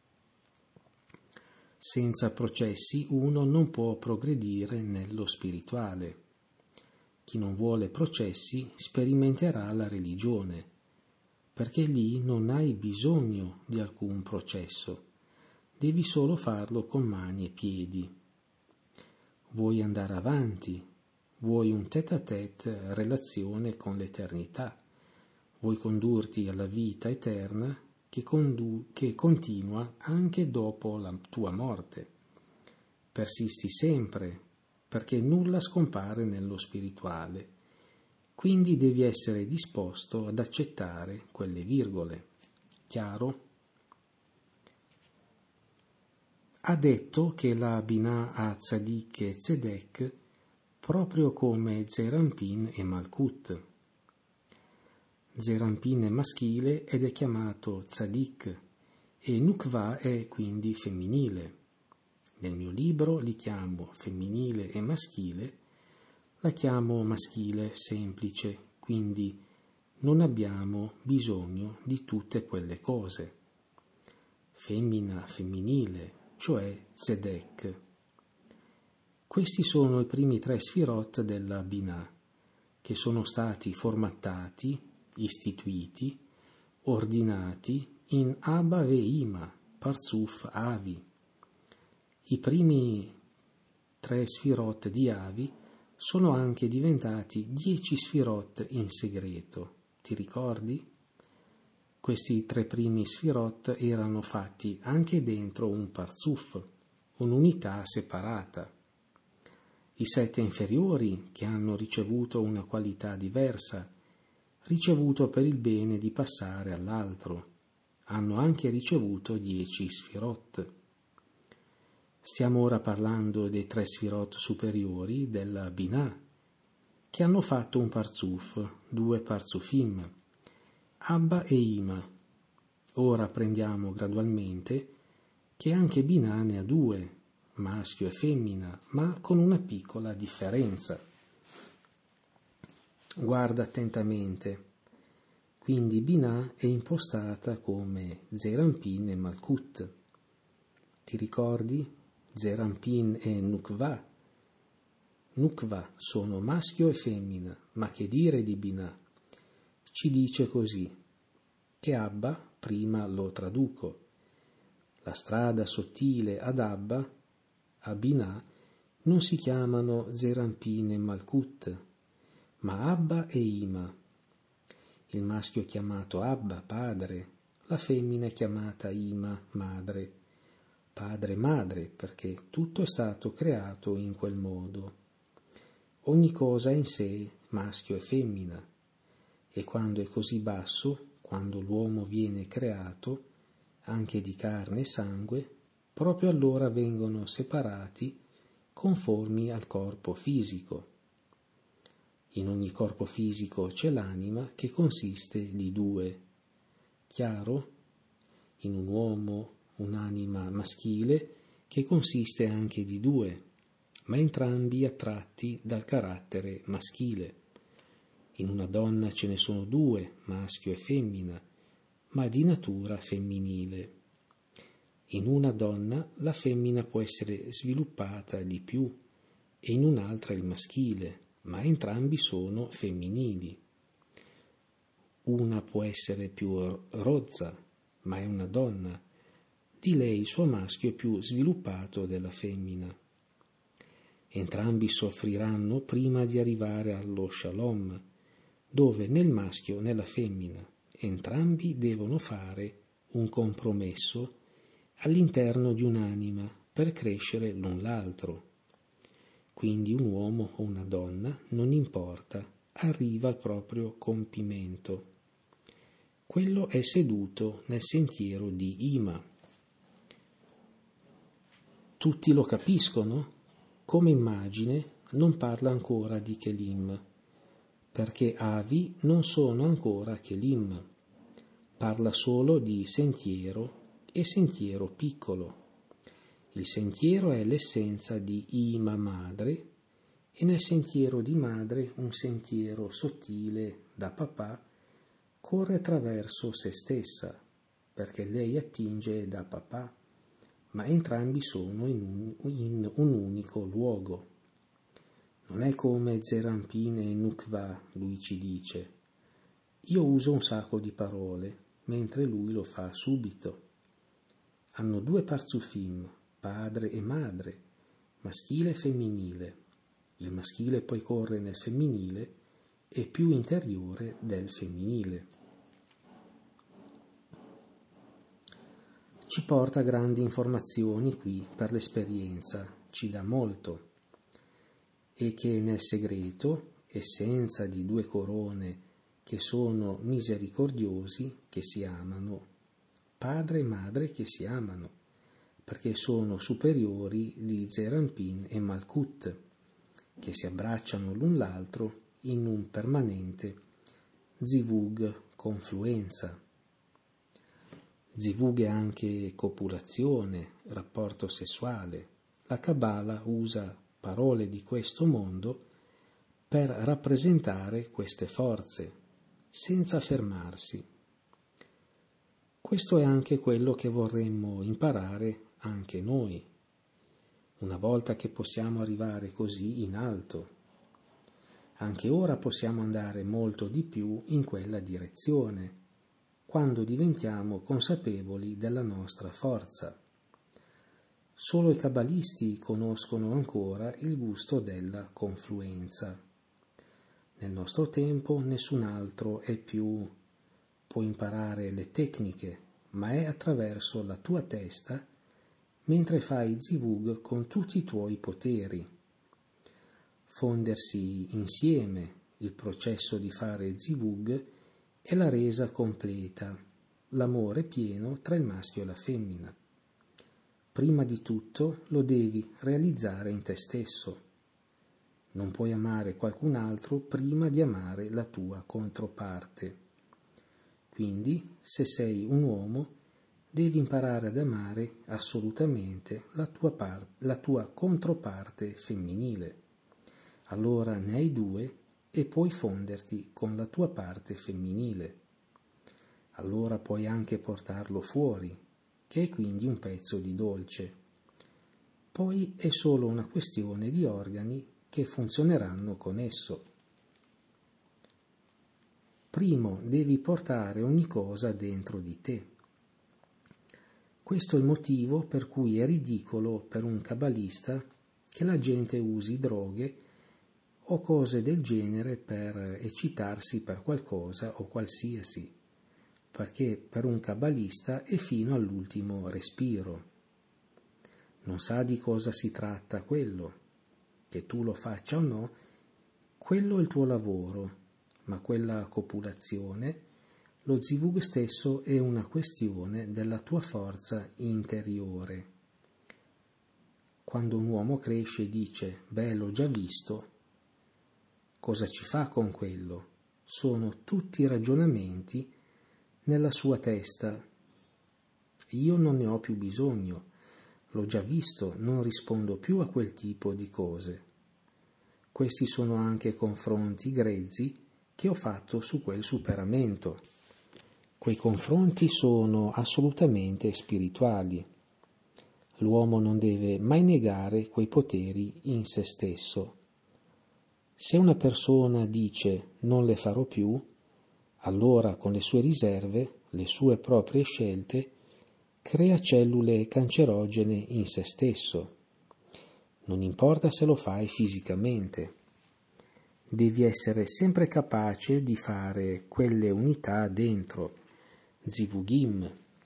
Senza processi uno non può progredire nello spirituale. Chi non vuole processi sperimenterà la religione, perché lì non hai bisogno di alcun processo, devi solo farlo con mani e piedi. Vuoi andare avanti, vuoi un tête-à-tête relazione con l'eternità, vuoi condurti alla vita eterna che continua anche dopo la tua morte. Persisti sempre, perché nulla scompare nello spirituale, quindi devi essere disposto ad accettare quelle virgole. Chiaro? Ha detto che la Binah ha Tzadik e Tzedek proprio come Zeranpin e Malkut. Zeranpin è maschile ed è chiamato Tzadik e Nukva è quindi femminile. Nel mio libro li chiamo femminile e maschile, la chiamo maschile semplice, quindi non abbiamo bisogno di tutte quelle cose. Femmina, femminile, cioè Tzedek. Questi sono i primi 3 sfirot della Binah, che sono stati formattati, istituiti, ordinati in Abba ve Ima, Parzuf Avi. I primi 3 sfirot di Avi sono anche diventati 10 sfirot in segreto. Ti ricordi? Questi 3 primi sfirot erano fatti anche dentro un Parzuf, un'unità separata. I 7 inferiori, che hanno ricevuto una qualità diversa, ricevuto per il bene di passare all'altro, hanno anche ricevuto 10 sfirot. Stiamo ora parlando dei 3 sfirot superiori della Binah, che hanno fatto un Parzuf, 2 Parzufim, Abba e Ima. Ora prendiamo gradualmente che anche Binah ne ha 2, maschio e femmina, ma con una piccola differenza. Guarda attentamente. Quindi Binah è impostata come Zeranpin e Malkut. Ti ricordi? Zeranpin e Nukva. Nukva sono maschio e femmina, ma che dire di Binah? Ci dice così, che Abba, prima lo traduco, la strada sottile ad Abba, a Binah, non si chiamano Zeranpin e Malkut, ma Abba e Ima. Il maschio è chiamato Abba, padre, la femmina è chiamata Ima, madre. Padre e madre, perché tutto è stato creato in quel modo. Ogni cosa è in sé maschio e femmina, e quando è così basso, quando l'uomo viene creato, anche di carne e sangue, proprio allora vengono separati conformi al corpo fisico. In ogni corpo fisico c'è l'anima che consiste di 2. Chiaro? In un uomo un'anima maschile che consiste anche di 2, ma entrambi attratti dal carattere maschile. In una donna ce ne sono 2, maschio e femmina, ma di natura femminile. In una donna la femmina può essere sviluppata di più e in un'altra il maschile, ma entrambi sono femminili. Una può essere più rozza, ma è una donna. Di lei il suo maschio è più sviluppato della femmina. Entrambi soffriranno prima di arrivare allo shalom, dove né il maschio né la femmina, entrambi devono fare un compromesso all'interno di un'anima per crescere l'un l'altro. Quindi un uomo o una donna, non importa, arriva al proprio compimento. Quello è seduto nel sentiero di Ima. Tutti lo capiscono? Come immagine non parla ancora di Kelim. perché Avi non sono ancora Kelim. Parla solo di sentiero e sentiero piccolo. Il sentiero è l'essenza di Ima madre, e nel sentiero di madre un sentiero sottile da papà corre attraverso se stessa, perché lei attinge da papà, ma entrambi sono in un unico luogo. Non è come Zerampin e Nukva, lui ci dice. Io uso un sacco di parole, mentre lui lo fa subito. Hanno due parzufim, padre e madre, maschile e femminile. Il maschile poi corre nel femminile e più interiore del femminile. Ci porta grandi informazioni qui per l'esperienza, ci dà molto. E che nel segreto, essenza di due corone che sono misericordiosi, che si amano, padre e madre che si amano, perché sono superiori di Zerampin e Malkut, che si abbracciano l'un l'altro in un permanente zivug, confluenza. Zivug è anche copulazione, rapporto sessuale. La Kabbalah usa parole di questo mondo per rappresentare queste forze, senza fermarsi. Questo è anche quello che vorremmo imparare anche noi, una volta che possiamo arrivare così in alto. Anche ora possiamo andare molto di più in quella direzione, quando diventiamo consapevoli della nostra forza. Solo i cabalisti conoscono ancora il gusto della confluenza. Nel nostro tempo nessun altro può imparare le tecniche, ma è attraverso la tua testa mentre fai zivug con tutti i tuoi poteri. Fondersi insieme, il processo di fare zivug è la resa completa, l'amore pieno tra il maschio e la femmina. Prima di tutto lo devi realizzare in te stesso. Non puoi amare qualcun altro prima di amare la tua controparte. Quindi, se sei un uomo, devi imparare ad amare assolutamente la tua controparte femminile. Allora ne hai due e puoi fonderti con la tua parte femminile. Allora puoi anche portarlo fuori, che è quindi un pezzo di dolce. Poi è solo una questione di organi che funzioneranno con esso. Primo devi portare ogni cosa dentro di te. Questo è il motivo per cui è ridicolo per un kabbalista che la gente usi droghe o cose del genere per eccitarsi per qualcosa o qualsiasi, perché per un kabbalista è fino all'ultimo respiro. Non sa di cosa si tratta quello, che tu lo faccia o no, quello è il tuo lavoro, ma quella copulazione, lo zivug stesso è una questione della tua forza interiore. Quando un uomo cresce e dice, beh, l'ho già visto, cosa ci fa con quello? Sono tutti ragionamenti nella sua testa. Io non ne ho più bisogno, l'ho già visto, non rispondo più a quel tipo di cose. Questi sono anche confronti grezzi che ho fatto su quel superamento. Quei confronti sono assolutamente spirituali. L'uomo non deve mai negare quei poteri in se stesso. Se una persona dice non le farò più, allora con le sue riserve, le sue proprie scelte, crea cellule cancerogene in se stesso. Non importa se lo fai fisicamente. Devi essere sempre capace di fare quelle unità dentro, zivugim.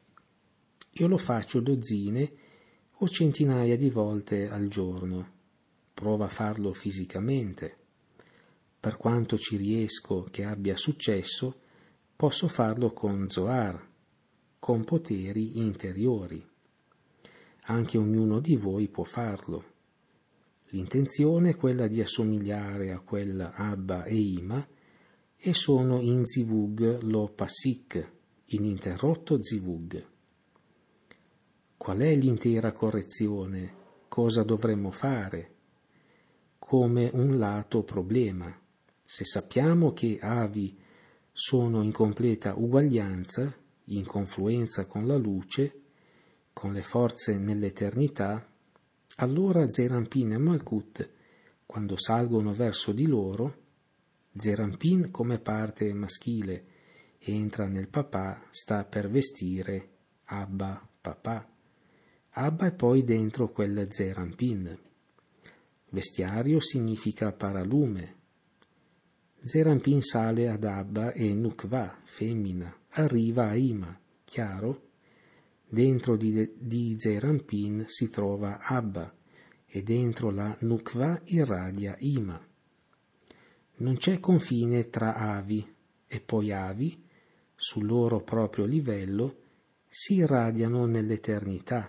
Io lo faccio dozzine o centinaia di volte al giorno. Prova a farlo fisicamente. Per quanto ci riesco che abbia successo, posso farlo con Zohar, con poteri interiori. Anche ognuno di voi può farlo. L'intenzione è quella di assomigliare a quella Abba e Ima, e sono in zivug lo pasik, ininterrotto zivug. Qual è l'intera correzione? Cosa dovremmo fare? Come un lato problema. Se sappiamo che avi sono in completa uguaglianza, in confluenza con la luce, con le forze nell'eternità, allora Zerampin e Malkut, quando salgono verso di loro, Zerampin come parte maschile entra nel papà, sta per vestire Abba, papà. Abba è poi dentro quel Zerampin. Vestiario significa paralume. Zerampin sale ad Abba e Nukva, femmina, arriva a Ima, chiaro? Dentro di Zerampin si trova Abba e dentro la Nukva irradia Ima. Non c'è confine tra avi e poi avi, sul loro proprio livello, si irradiano nell'eternità.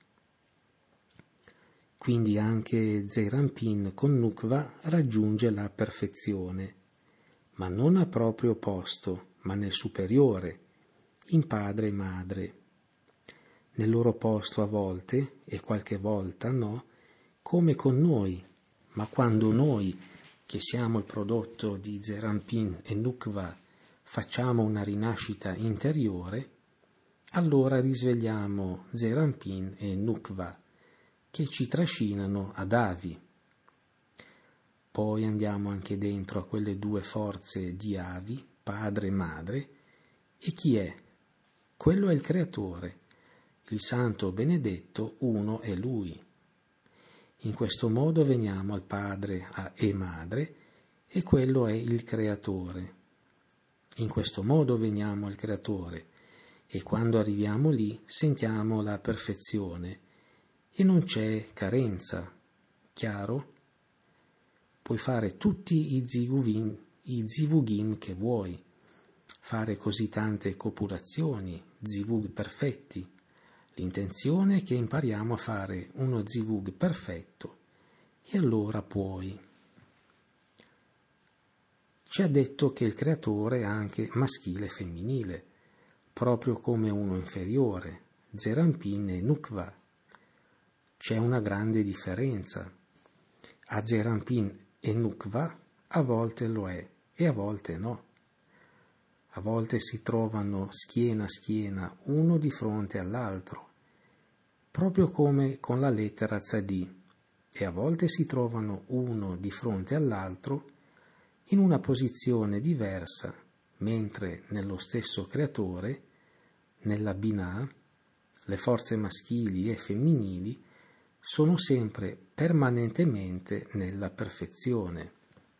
Quindi anche Zerampin con Nukva raggiunge la perfezione, ma non a proprio posto, ma nel superiore, in padre e madre. Nel loro posto a volte, e qualche volta no, come con noi, ma quando noi, che siamo il prodotto di Zerampin e Nukva, facciamo una rinascita interiore, allora risvegliamo Zerampin e Nukva, che ci trascinano ad avi. Poi andiamo anche dentro a quelle due forze di avi, padre e madre, e chi è? Quello è il creatore, il santo benedetto, uno è lui. In questo modo veniamo al padre e madre, e quello è il creatore. In questo modo veniamo al creatore, e quando arriviamo lì sentiamo la perfezione, e non c'è carenza, chiaro? Puoi fare tutti i zivugim che vuoi, fare così tante copulazioni, zivug perfetti. L'intenzione è che impariamo a fare uno zivug perfetto, e allora puoi. Ci ha detto che il creatore è anche maschile e femminile, proprio come uno inferiore, Zerampin e Nukva. C'è una grande differenza. A Zerampin e Nukva a volte lo è e a volte no. A volte si trovano schiena a schiena uno di fronte all'altro, proprio come con la lettera Tzadi, e a volte si trovano uno di fronte all'altro in una posizione diversa, mentre nello stesso creatore, nella Binah, le forze maschili e femminili sono sempre permanentemente nella perfezione.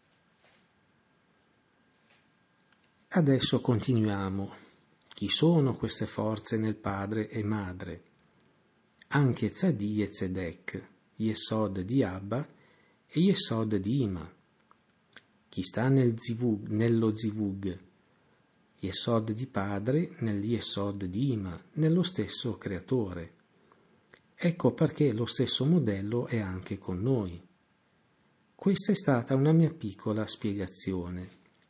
Adesso continuiamo. Chi sono queste forze nel padre e madre? Anche Tzadi e Tzedek, Yesod di Abba e Yesod di Ima. Chi sta nello zivug? Yesod di padre nel Yesod di Ima, nello stesso creatore. Ecco perché lo stesso modello è anche con noi. Questa è stata una mia piccola spiegazione.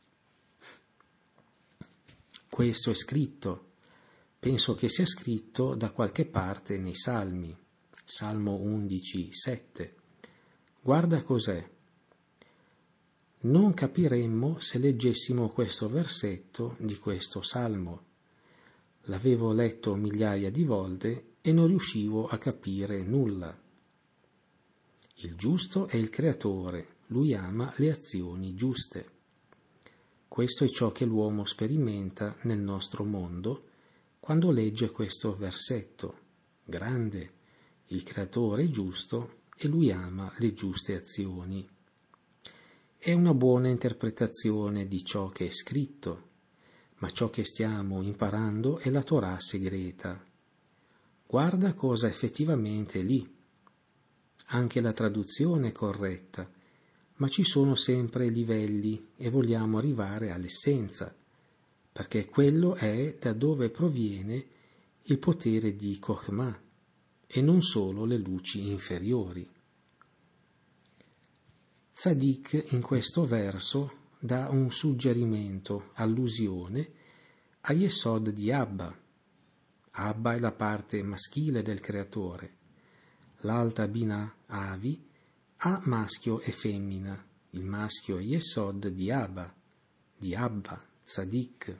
Questo è scritto, penso che sia scritto da qualche parte nei Salmi, Salmo 11, 7. Guarda cos'è. Non capiremmo se leggessimo questo versetto di questo Salmo. L'avevo letto migliaia di volte e non riuscivo a capire nulla. Il giusto è il creatore, lui ama le azioni giuste. Questo è ciò che l'uomo sperimenta nel nostro mondo quando legge questo versetto. Grande, il creatore è giusto e lui ama le giuste azioni. È una buona interpretazione di ciò che è scritto, ma ciò che stiamo imparando è la Torah segreta. Guarda cosa effettivamente è lì. Anche la traduzione è corretta, ma ci sono sempre livelli e vogliamo arrivare all'essenza, perché quello è da dove proviene il potere di Chokhmah e non solo le luci inferiori. Tzadik in questo verso dà un suggerimento, allusione, a Yesod di Abba. Abba è la parte maschile del creatore. L'alta Binah, Avi, ha maschio e femmina. Il maschio è Yesod di Abba, Tzadik.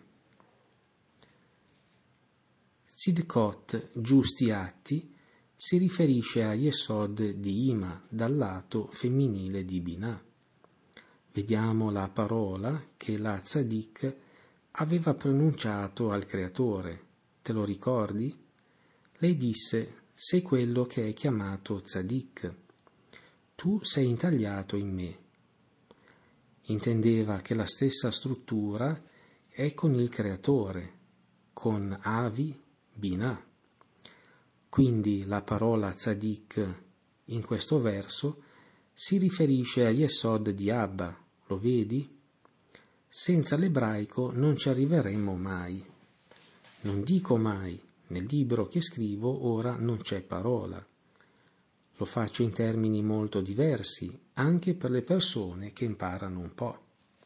Tzidkot, giusti atti, si riferisce a Yesod di Ima, dal lato femminile di Binah. Vediamo la parola che la Tzadik aveva pronunciato al creatore. Te lo ricordi? Lei disse: sei quello che è chiamato Tzadik. Tu sei intagliato in me. Intendeva che la stessa struttura è con il creatore, con Avi, Binah. Quindi la parola Tzadik in questo verso si riferisce a Yesod di Abba, lo vedi? Senza l'ebraico non ci arriveremmo mai. Non dico mai, nel libro che scrivo ora non c'è parola. Lo faccio in termini molto diversi, anche per le persone che imparano un po'.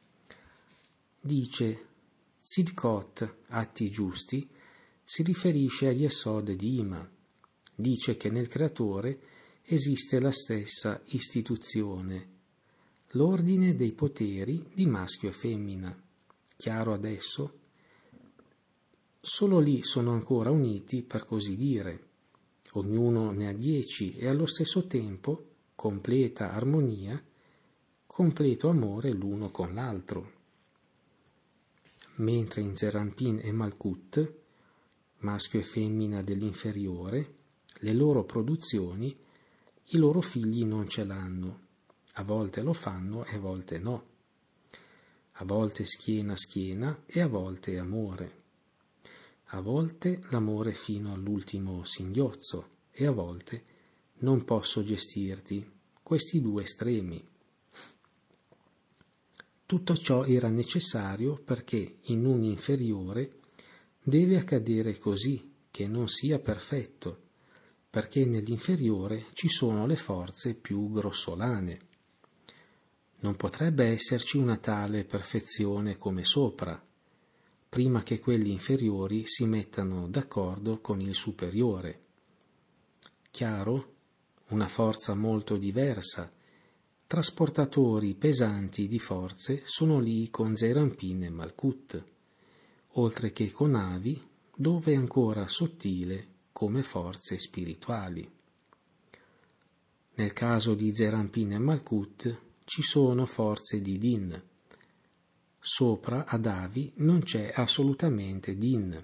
Dice, Tzidkot, atti giusti, si riferisce a Yesod di Ima. Dice che nel creatore esiste la stessa istituzione, l'ordine dei poteri di maschio e femmina. Chiaro adesso? Solo lì sono ancora uniti, per così dire. Ognuno ne ha 10 e allo stesso tempo completa armonia, completo amore l'uno con l'altro. Mentre in Zeir Anpin e Malkut, maschio e femmina dell'inferiore, le loro produzioni, i loro figli non ce l'hanno. A volte lo fanno e a volte no. A volte schiena a schiena e a volte amore. A volte l'amore fino all'ultimo singhiozzo e a volte non posso gestirti, questi due estremi. Tutto ciò era necessario perché in un inferiore deve accadere così, che non sia perfetto, perché nell'inferiore ci sono le forze più grossolane. Non potrebbe esserci una tale perfezione come sopra, prima che quelli inferiori si mettano d'accordo con il superiore. Chiaro? Una forza molto diversa. Trasportatori pesanti di forze sono lì con Zeir Anpin e Malkut, oltre che con Avi, dove è ancora sottile come forze spirituali. Nel caso di Zeir Anpin e Malkut ci sono forze di Din. Sopra ad Avi non c'è assolutamente Din.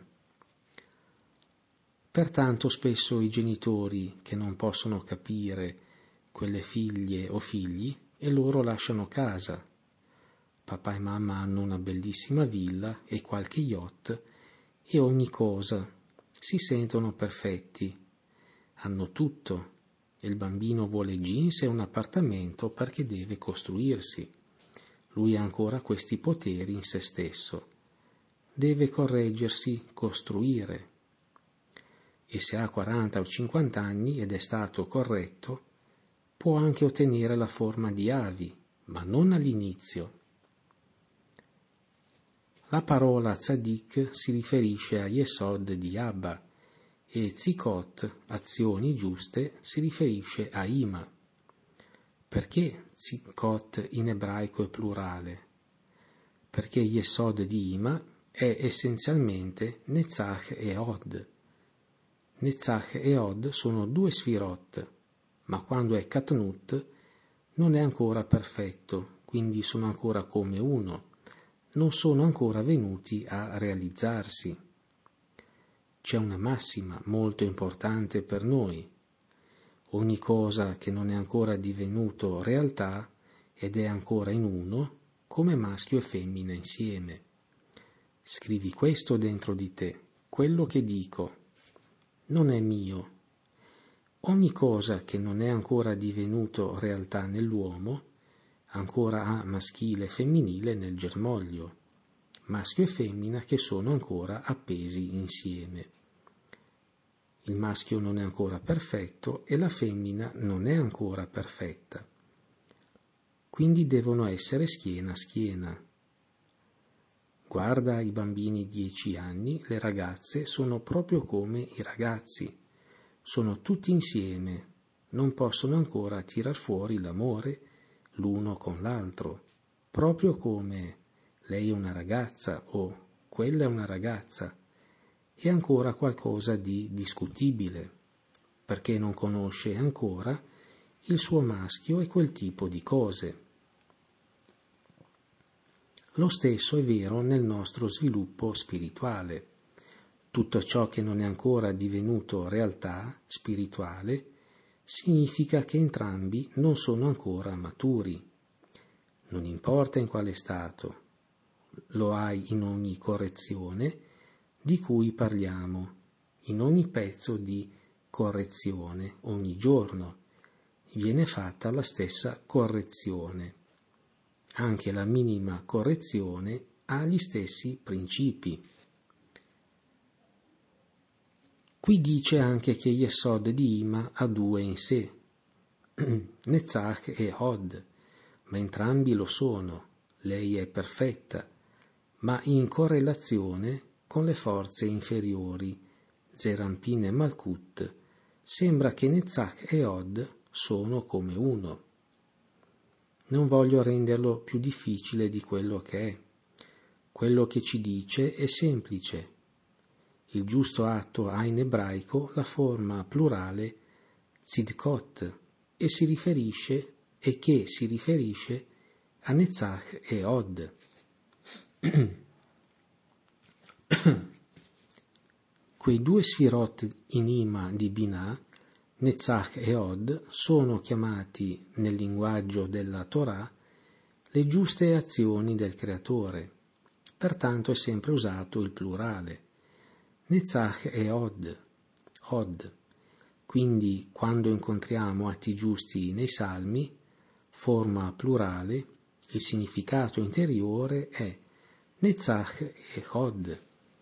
Pertanto spesso i genitori che non possono capire quelle figlie o figli e loro lasciano casa. Papà e mamma hanno una bellissima villa e qualche yacht e ogni cosa, si sentono perfetti, hanno tutto e il bambino vuole jeans e un appartamento perché deve costruirsi. Lui ha ancora questi poteri in se stesso. Deve correggersi, costruire. E se ha 40 o 50 anni ed è stato corretto, può anche ottenere la forma di Avi, ma non all'inizio. La parola Tzadik si riferisce a Yesod di Abba e Tzikot, azioni giuste, si riferisce a Ima. Perché Tzikot in ebraico è plurale? Perché Yesod di Ima è essenzialmente Netzach e Od. Netzach e Od sono due sfirot, ma quando è Katnut non è ancora perfetto, quindi sono ancora come uno, non sono ancora venuti a realizzarsi. C'è una massima molto importante per noi. Ogni cosa che non è ancora divenuto realtà ed è ancora in uno, come maschio e femmina insieme. Scrivi questo dentro di te, quello che dico non è mio. Ogni cosa che non è ancora divenuto realtà nell'uomo, ancora ha maschile e femminile nel germoglio, maschio e femmina che sono ancora appesi insieme. Il maschio non è ancora perfetto e la femmina non è ancora perfetta. Quindi devono essere schiena a schiena. Guarda i bambini di 10 anni, le ragazze sono proprio come i ragazzi, sono tutti insieme, non possono ancora tirar fuori l'amore l'uno con l'altro, proprio come lei è una ragazza o quella è una ragazza, è ancora qualcosa di discutibile, perché non conosce ancora il suo maschio e quel tipo di cose. Lo stesso è vero nel nostro sviluppo spirituale. Tutto ciò che non è ancora divenuto realtà spirituale significa che entrambi non sono ancora maturi. Non importa in quale stato, lo hai in ogni correzione di cui parliamo, in ogni pezzo di correzione, ogni giorno viene fatta la stessa correzione. Anche la minima correzione ha gli stessi principi. Qui dice anche che Yesod di Ima ha due in sé, Netzach e Hod, ma entrambi lo sono. Lei è perfetta, ma in correlazione con le forze inferiori, Zerampin e Malkut, sembra che Netzach e Hod sono come uno. Non voglio renderlo più difficile di quello che è. Quello che ci dice è semplice. Il giusto atto ha in ebraico la forma plurale tzidkot e si riferisce a Netzach e Hod. Quei due sfirot in Ima di Binah, Netzach e Hod, sono chiamati nel linguaggio della Torah le giuste azioni del Creatore, pertanto è sempre usato il plurale. Netzach e Hod. Quindi quando incontriamo atti giusti nei Salmi, forma plurale, il significato interiore è Netzach e Hod.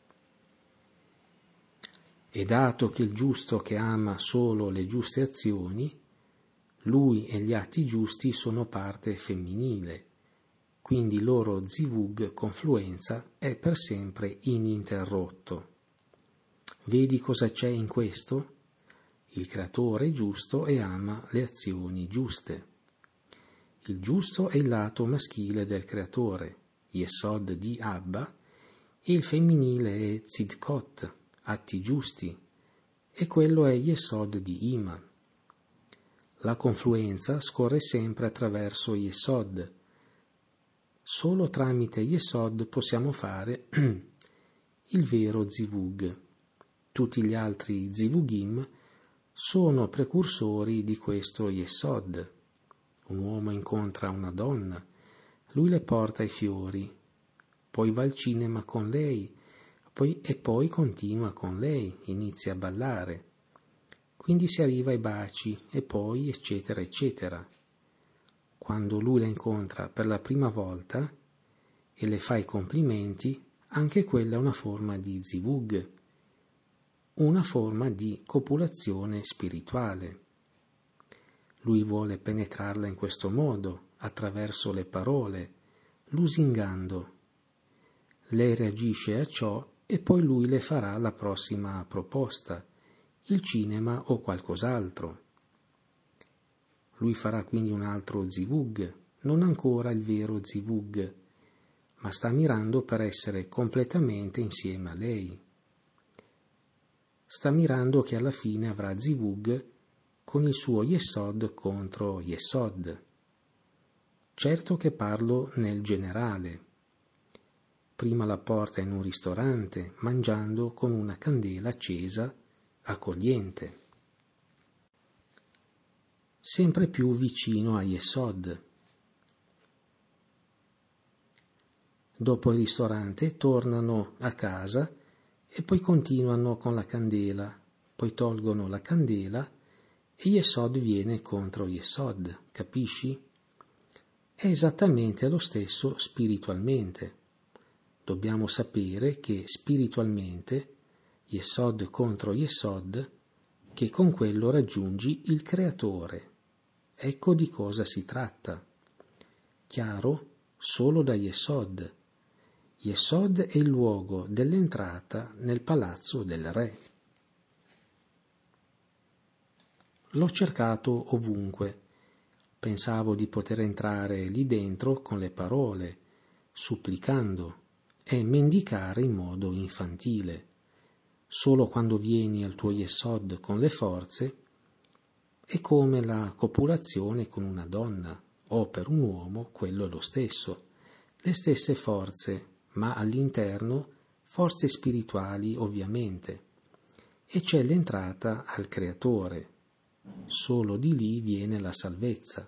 E dato che il giusto che ama solo le giuste azioni, lui e gli atti giusti sono parte femminile, quindi il loro zivug confluenza è per sempre ininterrotto. Vedi cosa c'è in questo? Il creatore è giusto e ama le azioni giuste. Il giusto è il lato maschile del creatore, Yesod di Abba, e il femminile è Tzidkot, atti giusti, e quello è Yesod di Ima. La confluenza scorre sempre attraverso Yesod. Solo tramite Yesod possiamo fare il vero zivug. Tutti gli altri zivugim sono precursori di questo Yesod. Un uomo incontra una donna, lui le porta i fiori, poi va al cinema con lei, e poi continua con lei, inizia a ballare. Quindi si arriva ai baci e poi eccetera eccetera. Quando lui la incontra per la prima volta e le fa i complimenti, anche quella è una forma di zivug, una forma di copulazione spirituale. Lui vuole penetrarla in questo modo, attraverso le parole, lusingando. Lei reagisce a ciò e poi lui le farà la prossima proposta, il cinema o qualcos'altro. Lui farà quindi un altro zivug, non ancora il vero zivug, ma sta mirando per essere completamente insieme a lei. Sta mirando che alla fine avrà zivug con il suo Yesod contro Yesod. Certo che parlo nel generale. Prima la porta in un ristorante, mangiando con una candela accesa, accogliente. Sempre più vicino a Yesod. Dopo il ristorante tornano a casa e poi continuano con la candela, poi tolgono la candela e Yesod viene contro Yesod, capisci? È esattamente lo stesso spiritualmente. Dobbiamo sapere che spiritualmente Yesod contro Yesod, che con quello raggiungi il Creatore. Ecco di cosa si tratta. Chiaro? Solo da Yesod. Yesod è il luogo dell'entrata nel palazzo del re. L'ho cercato ovunque. Pensavo di poter entrare lì dentro con le parole, supplicando e mendicare in modo infantile. Solo quando vieni al tuo Yesod con le forze è come la copulazione con una donna, o per un uomo quello è lo stesso, le stesse forze, ma all'interno forze spirituali ovviamente, e c'è l'entrata al Creatore. Solo di lì viene la salvezza.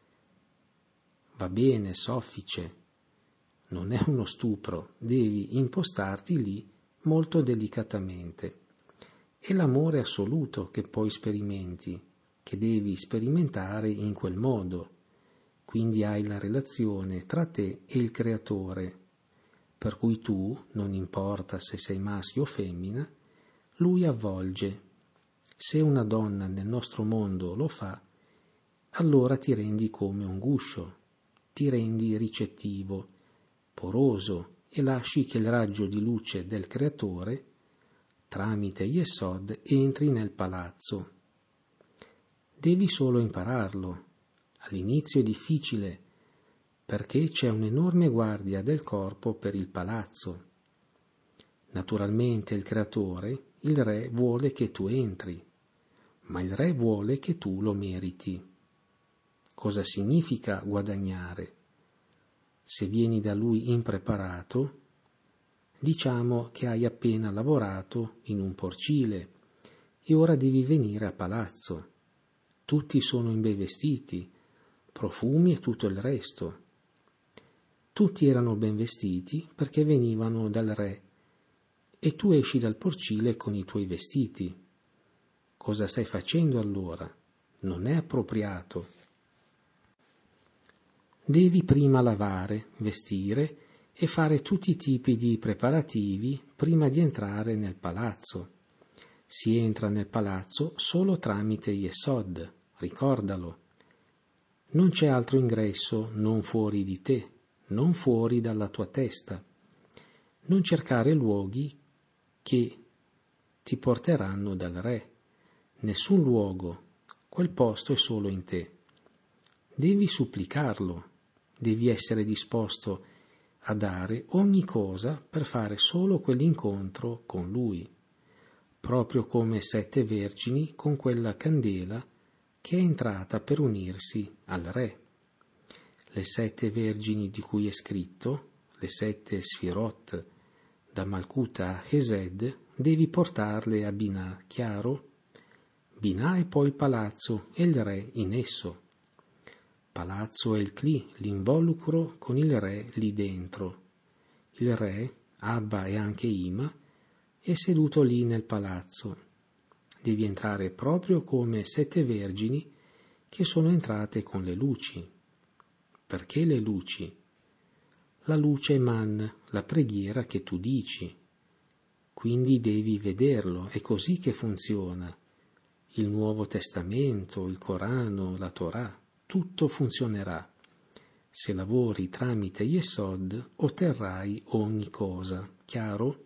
Va bene, soffice, non è uno stupro, devi impostarti lì molto delicatamente. È l'amore assoluto che poi sperimenti, che devi sperimentare in quel modo. Quindi hai la relazione tra te e il Creatore, per cui tu, non importa se sei maschio o femmina, lui avvolge. Se una donna nel nostro mondo lo fa, allora ti rendi come un guscio, ti rendi ricettivo, poroso e lasci che il raggio di luce del Creatore, tramite Yesod, entri nel palazzo. Devi solo impararlo. All'inizio è difficile, perché c'è un'enorme guardia del corpo per il palazzo. Naturalmente il Creatore, il Re, vuole che tu entri, ma il Re vuole che tu lo meriti. Cosa significa guadagnare? Se vieni da Lui impreparato, diciamo che hai appena lavorato in un porcile e ora devi venire a palazzo. Tutti sono in bei vestiti, profumi e tutto il resto. Tutti erano ben vestiti perché venivano dal Re e tu esci dal porcile con i tuoi vestiti. Cosa stai facendo allora? Non è appropriato. Devi prima lavare, vestire e fare tutti i tipi di preparativi prima di entrare nel palazzo. Si entra nel palazzo solo tramite Yesod, ricordalo. Non c'è altro ingresso non fuori di te, non fuori dalla tua testa. Non cercare luoghi che ti porteranno dal Re. Nessun luogo, quel posto è solo in te. Devi supplicarlo, devi essere disposto a dare ogni cosa per fare solo quell'incontro con Lui, proprio come 7 vergini con quella candela che è entrata per unirsi al Re. Le 7 vergini di cui è scritto, le 7 Sfirot, da Malkut a Chesed, devi portarle a Binah, chiaro? Binah è poi il palazzo e il Re in esso. Palazzo è il Kli, l'involucro con il Re lì dentro. Il Re, Abba e anche Ima, è seduto lì nel palazzo. Devi entrare proprio come 7 vergini che sono entrate con le luci. Perché le luci? La luce è man, la preghiera che tu dici. Quindi devi vederlo, è così che funziona. Il Nuovo Testamento, il Corano, la Torah, tutto funzionerà. Se lavori tramite Yesod otterrai ogni cosa, chiaro?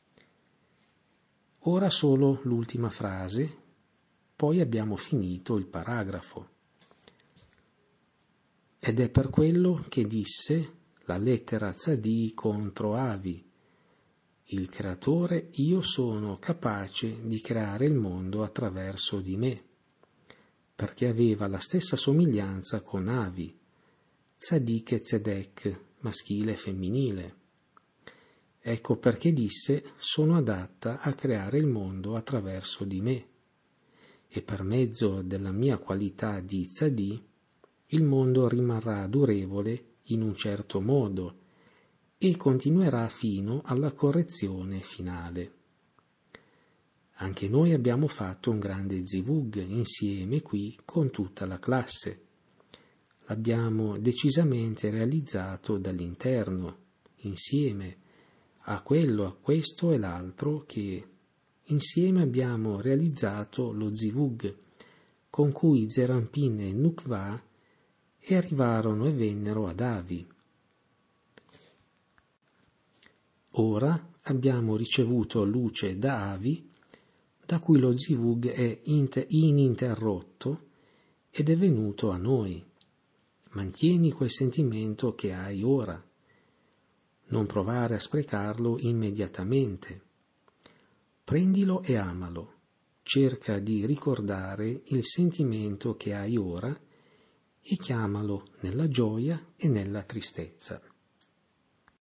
Ora solo l'ultima frase, poi abbiamo finito il paragrafo. Ed è per quello che disse la lettera Tzadi contro Avi. Il creatore, io sono capace di creare il mondo attraverso di me, perché aveva la stessa somiglianza con Avi, Tzadik e Tzedek, maschile e femminile. Ecco perché disse, sono adatta a creare il mondo attraverso di me, e per mezzo della mia qualità di Tzadi, il mondo rimarrà durevole in un certo modo e continuerà fino alla correzione finale. Anche noi abbiamo fatto un grande zivug insieme qui con tutta la classe. L'abbiamo decisamente realizzato dall'interno, insieme a quello, a questo e l'altro, che insieme abbiamo realizzato lo zivug con cui Zerampin e Nukva e arrivarono e vennero ad Avi. Ora abbiamo ricevuto luce da Avi, da cui lo zivug è ininterrotto ed è venuto a noi. Mantieni quel sentimento che hai ora. Non provare a sprecarlo immediatamente. Prendilo e amalo. Cerca di ricordare il sentimento che hai ora e chiamalo nella gioia e nella tristezza.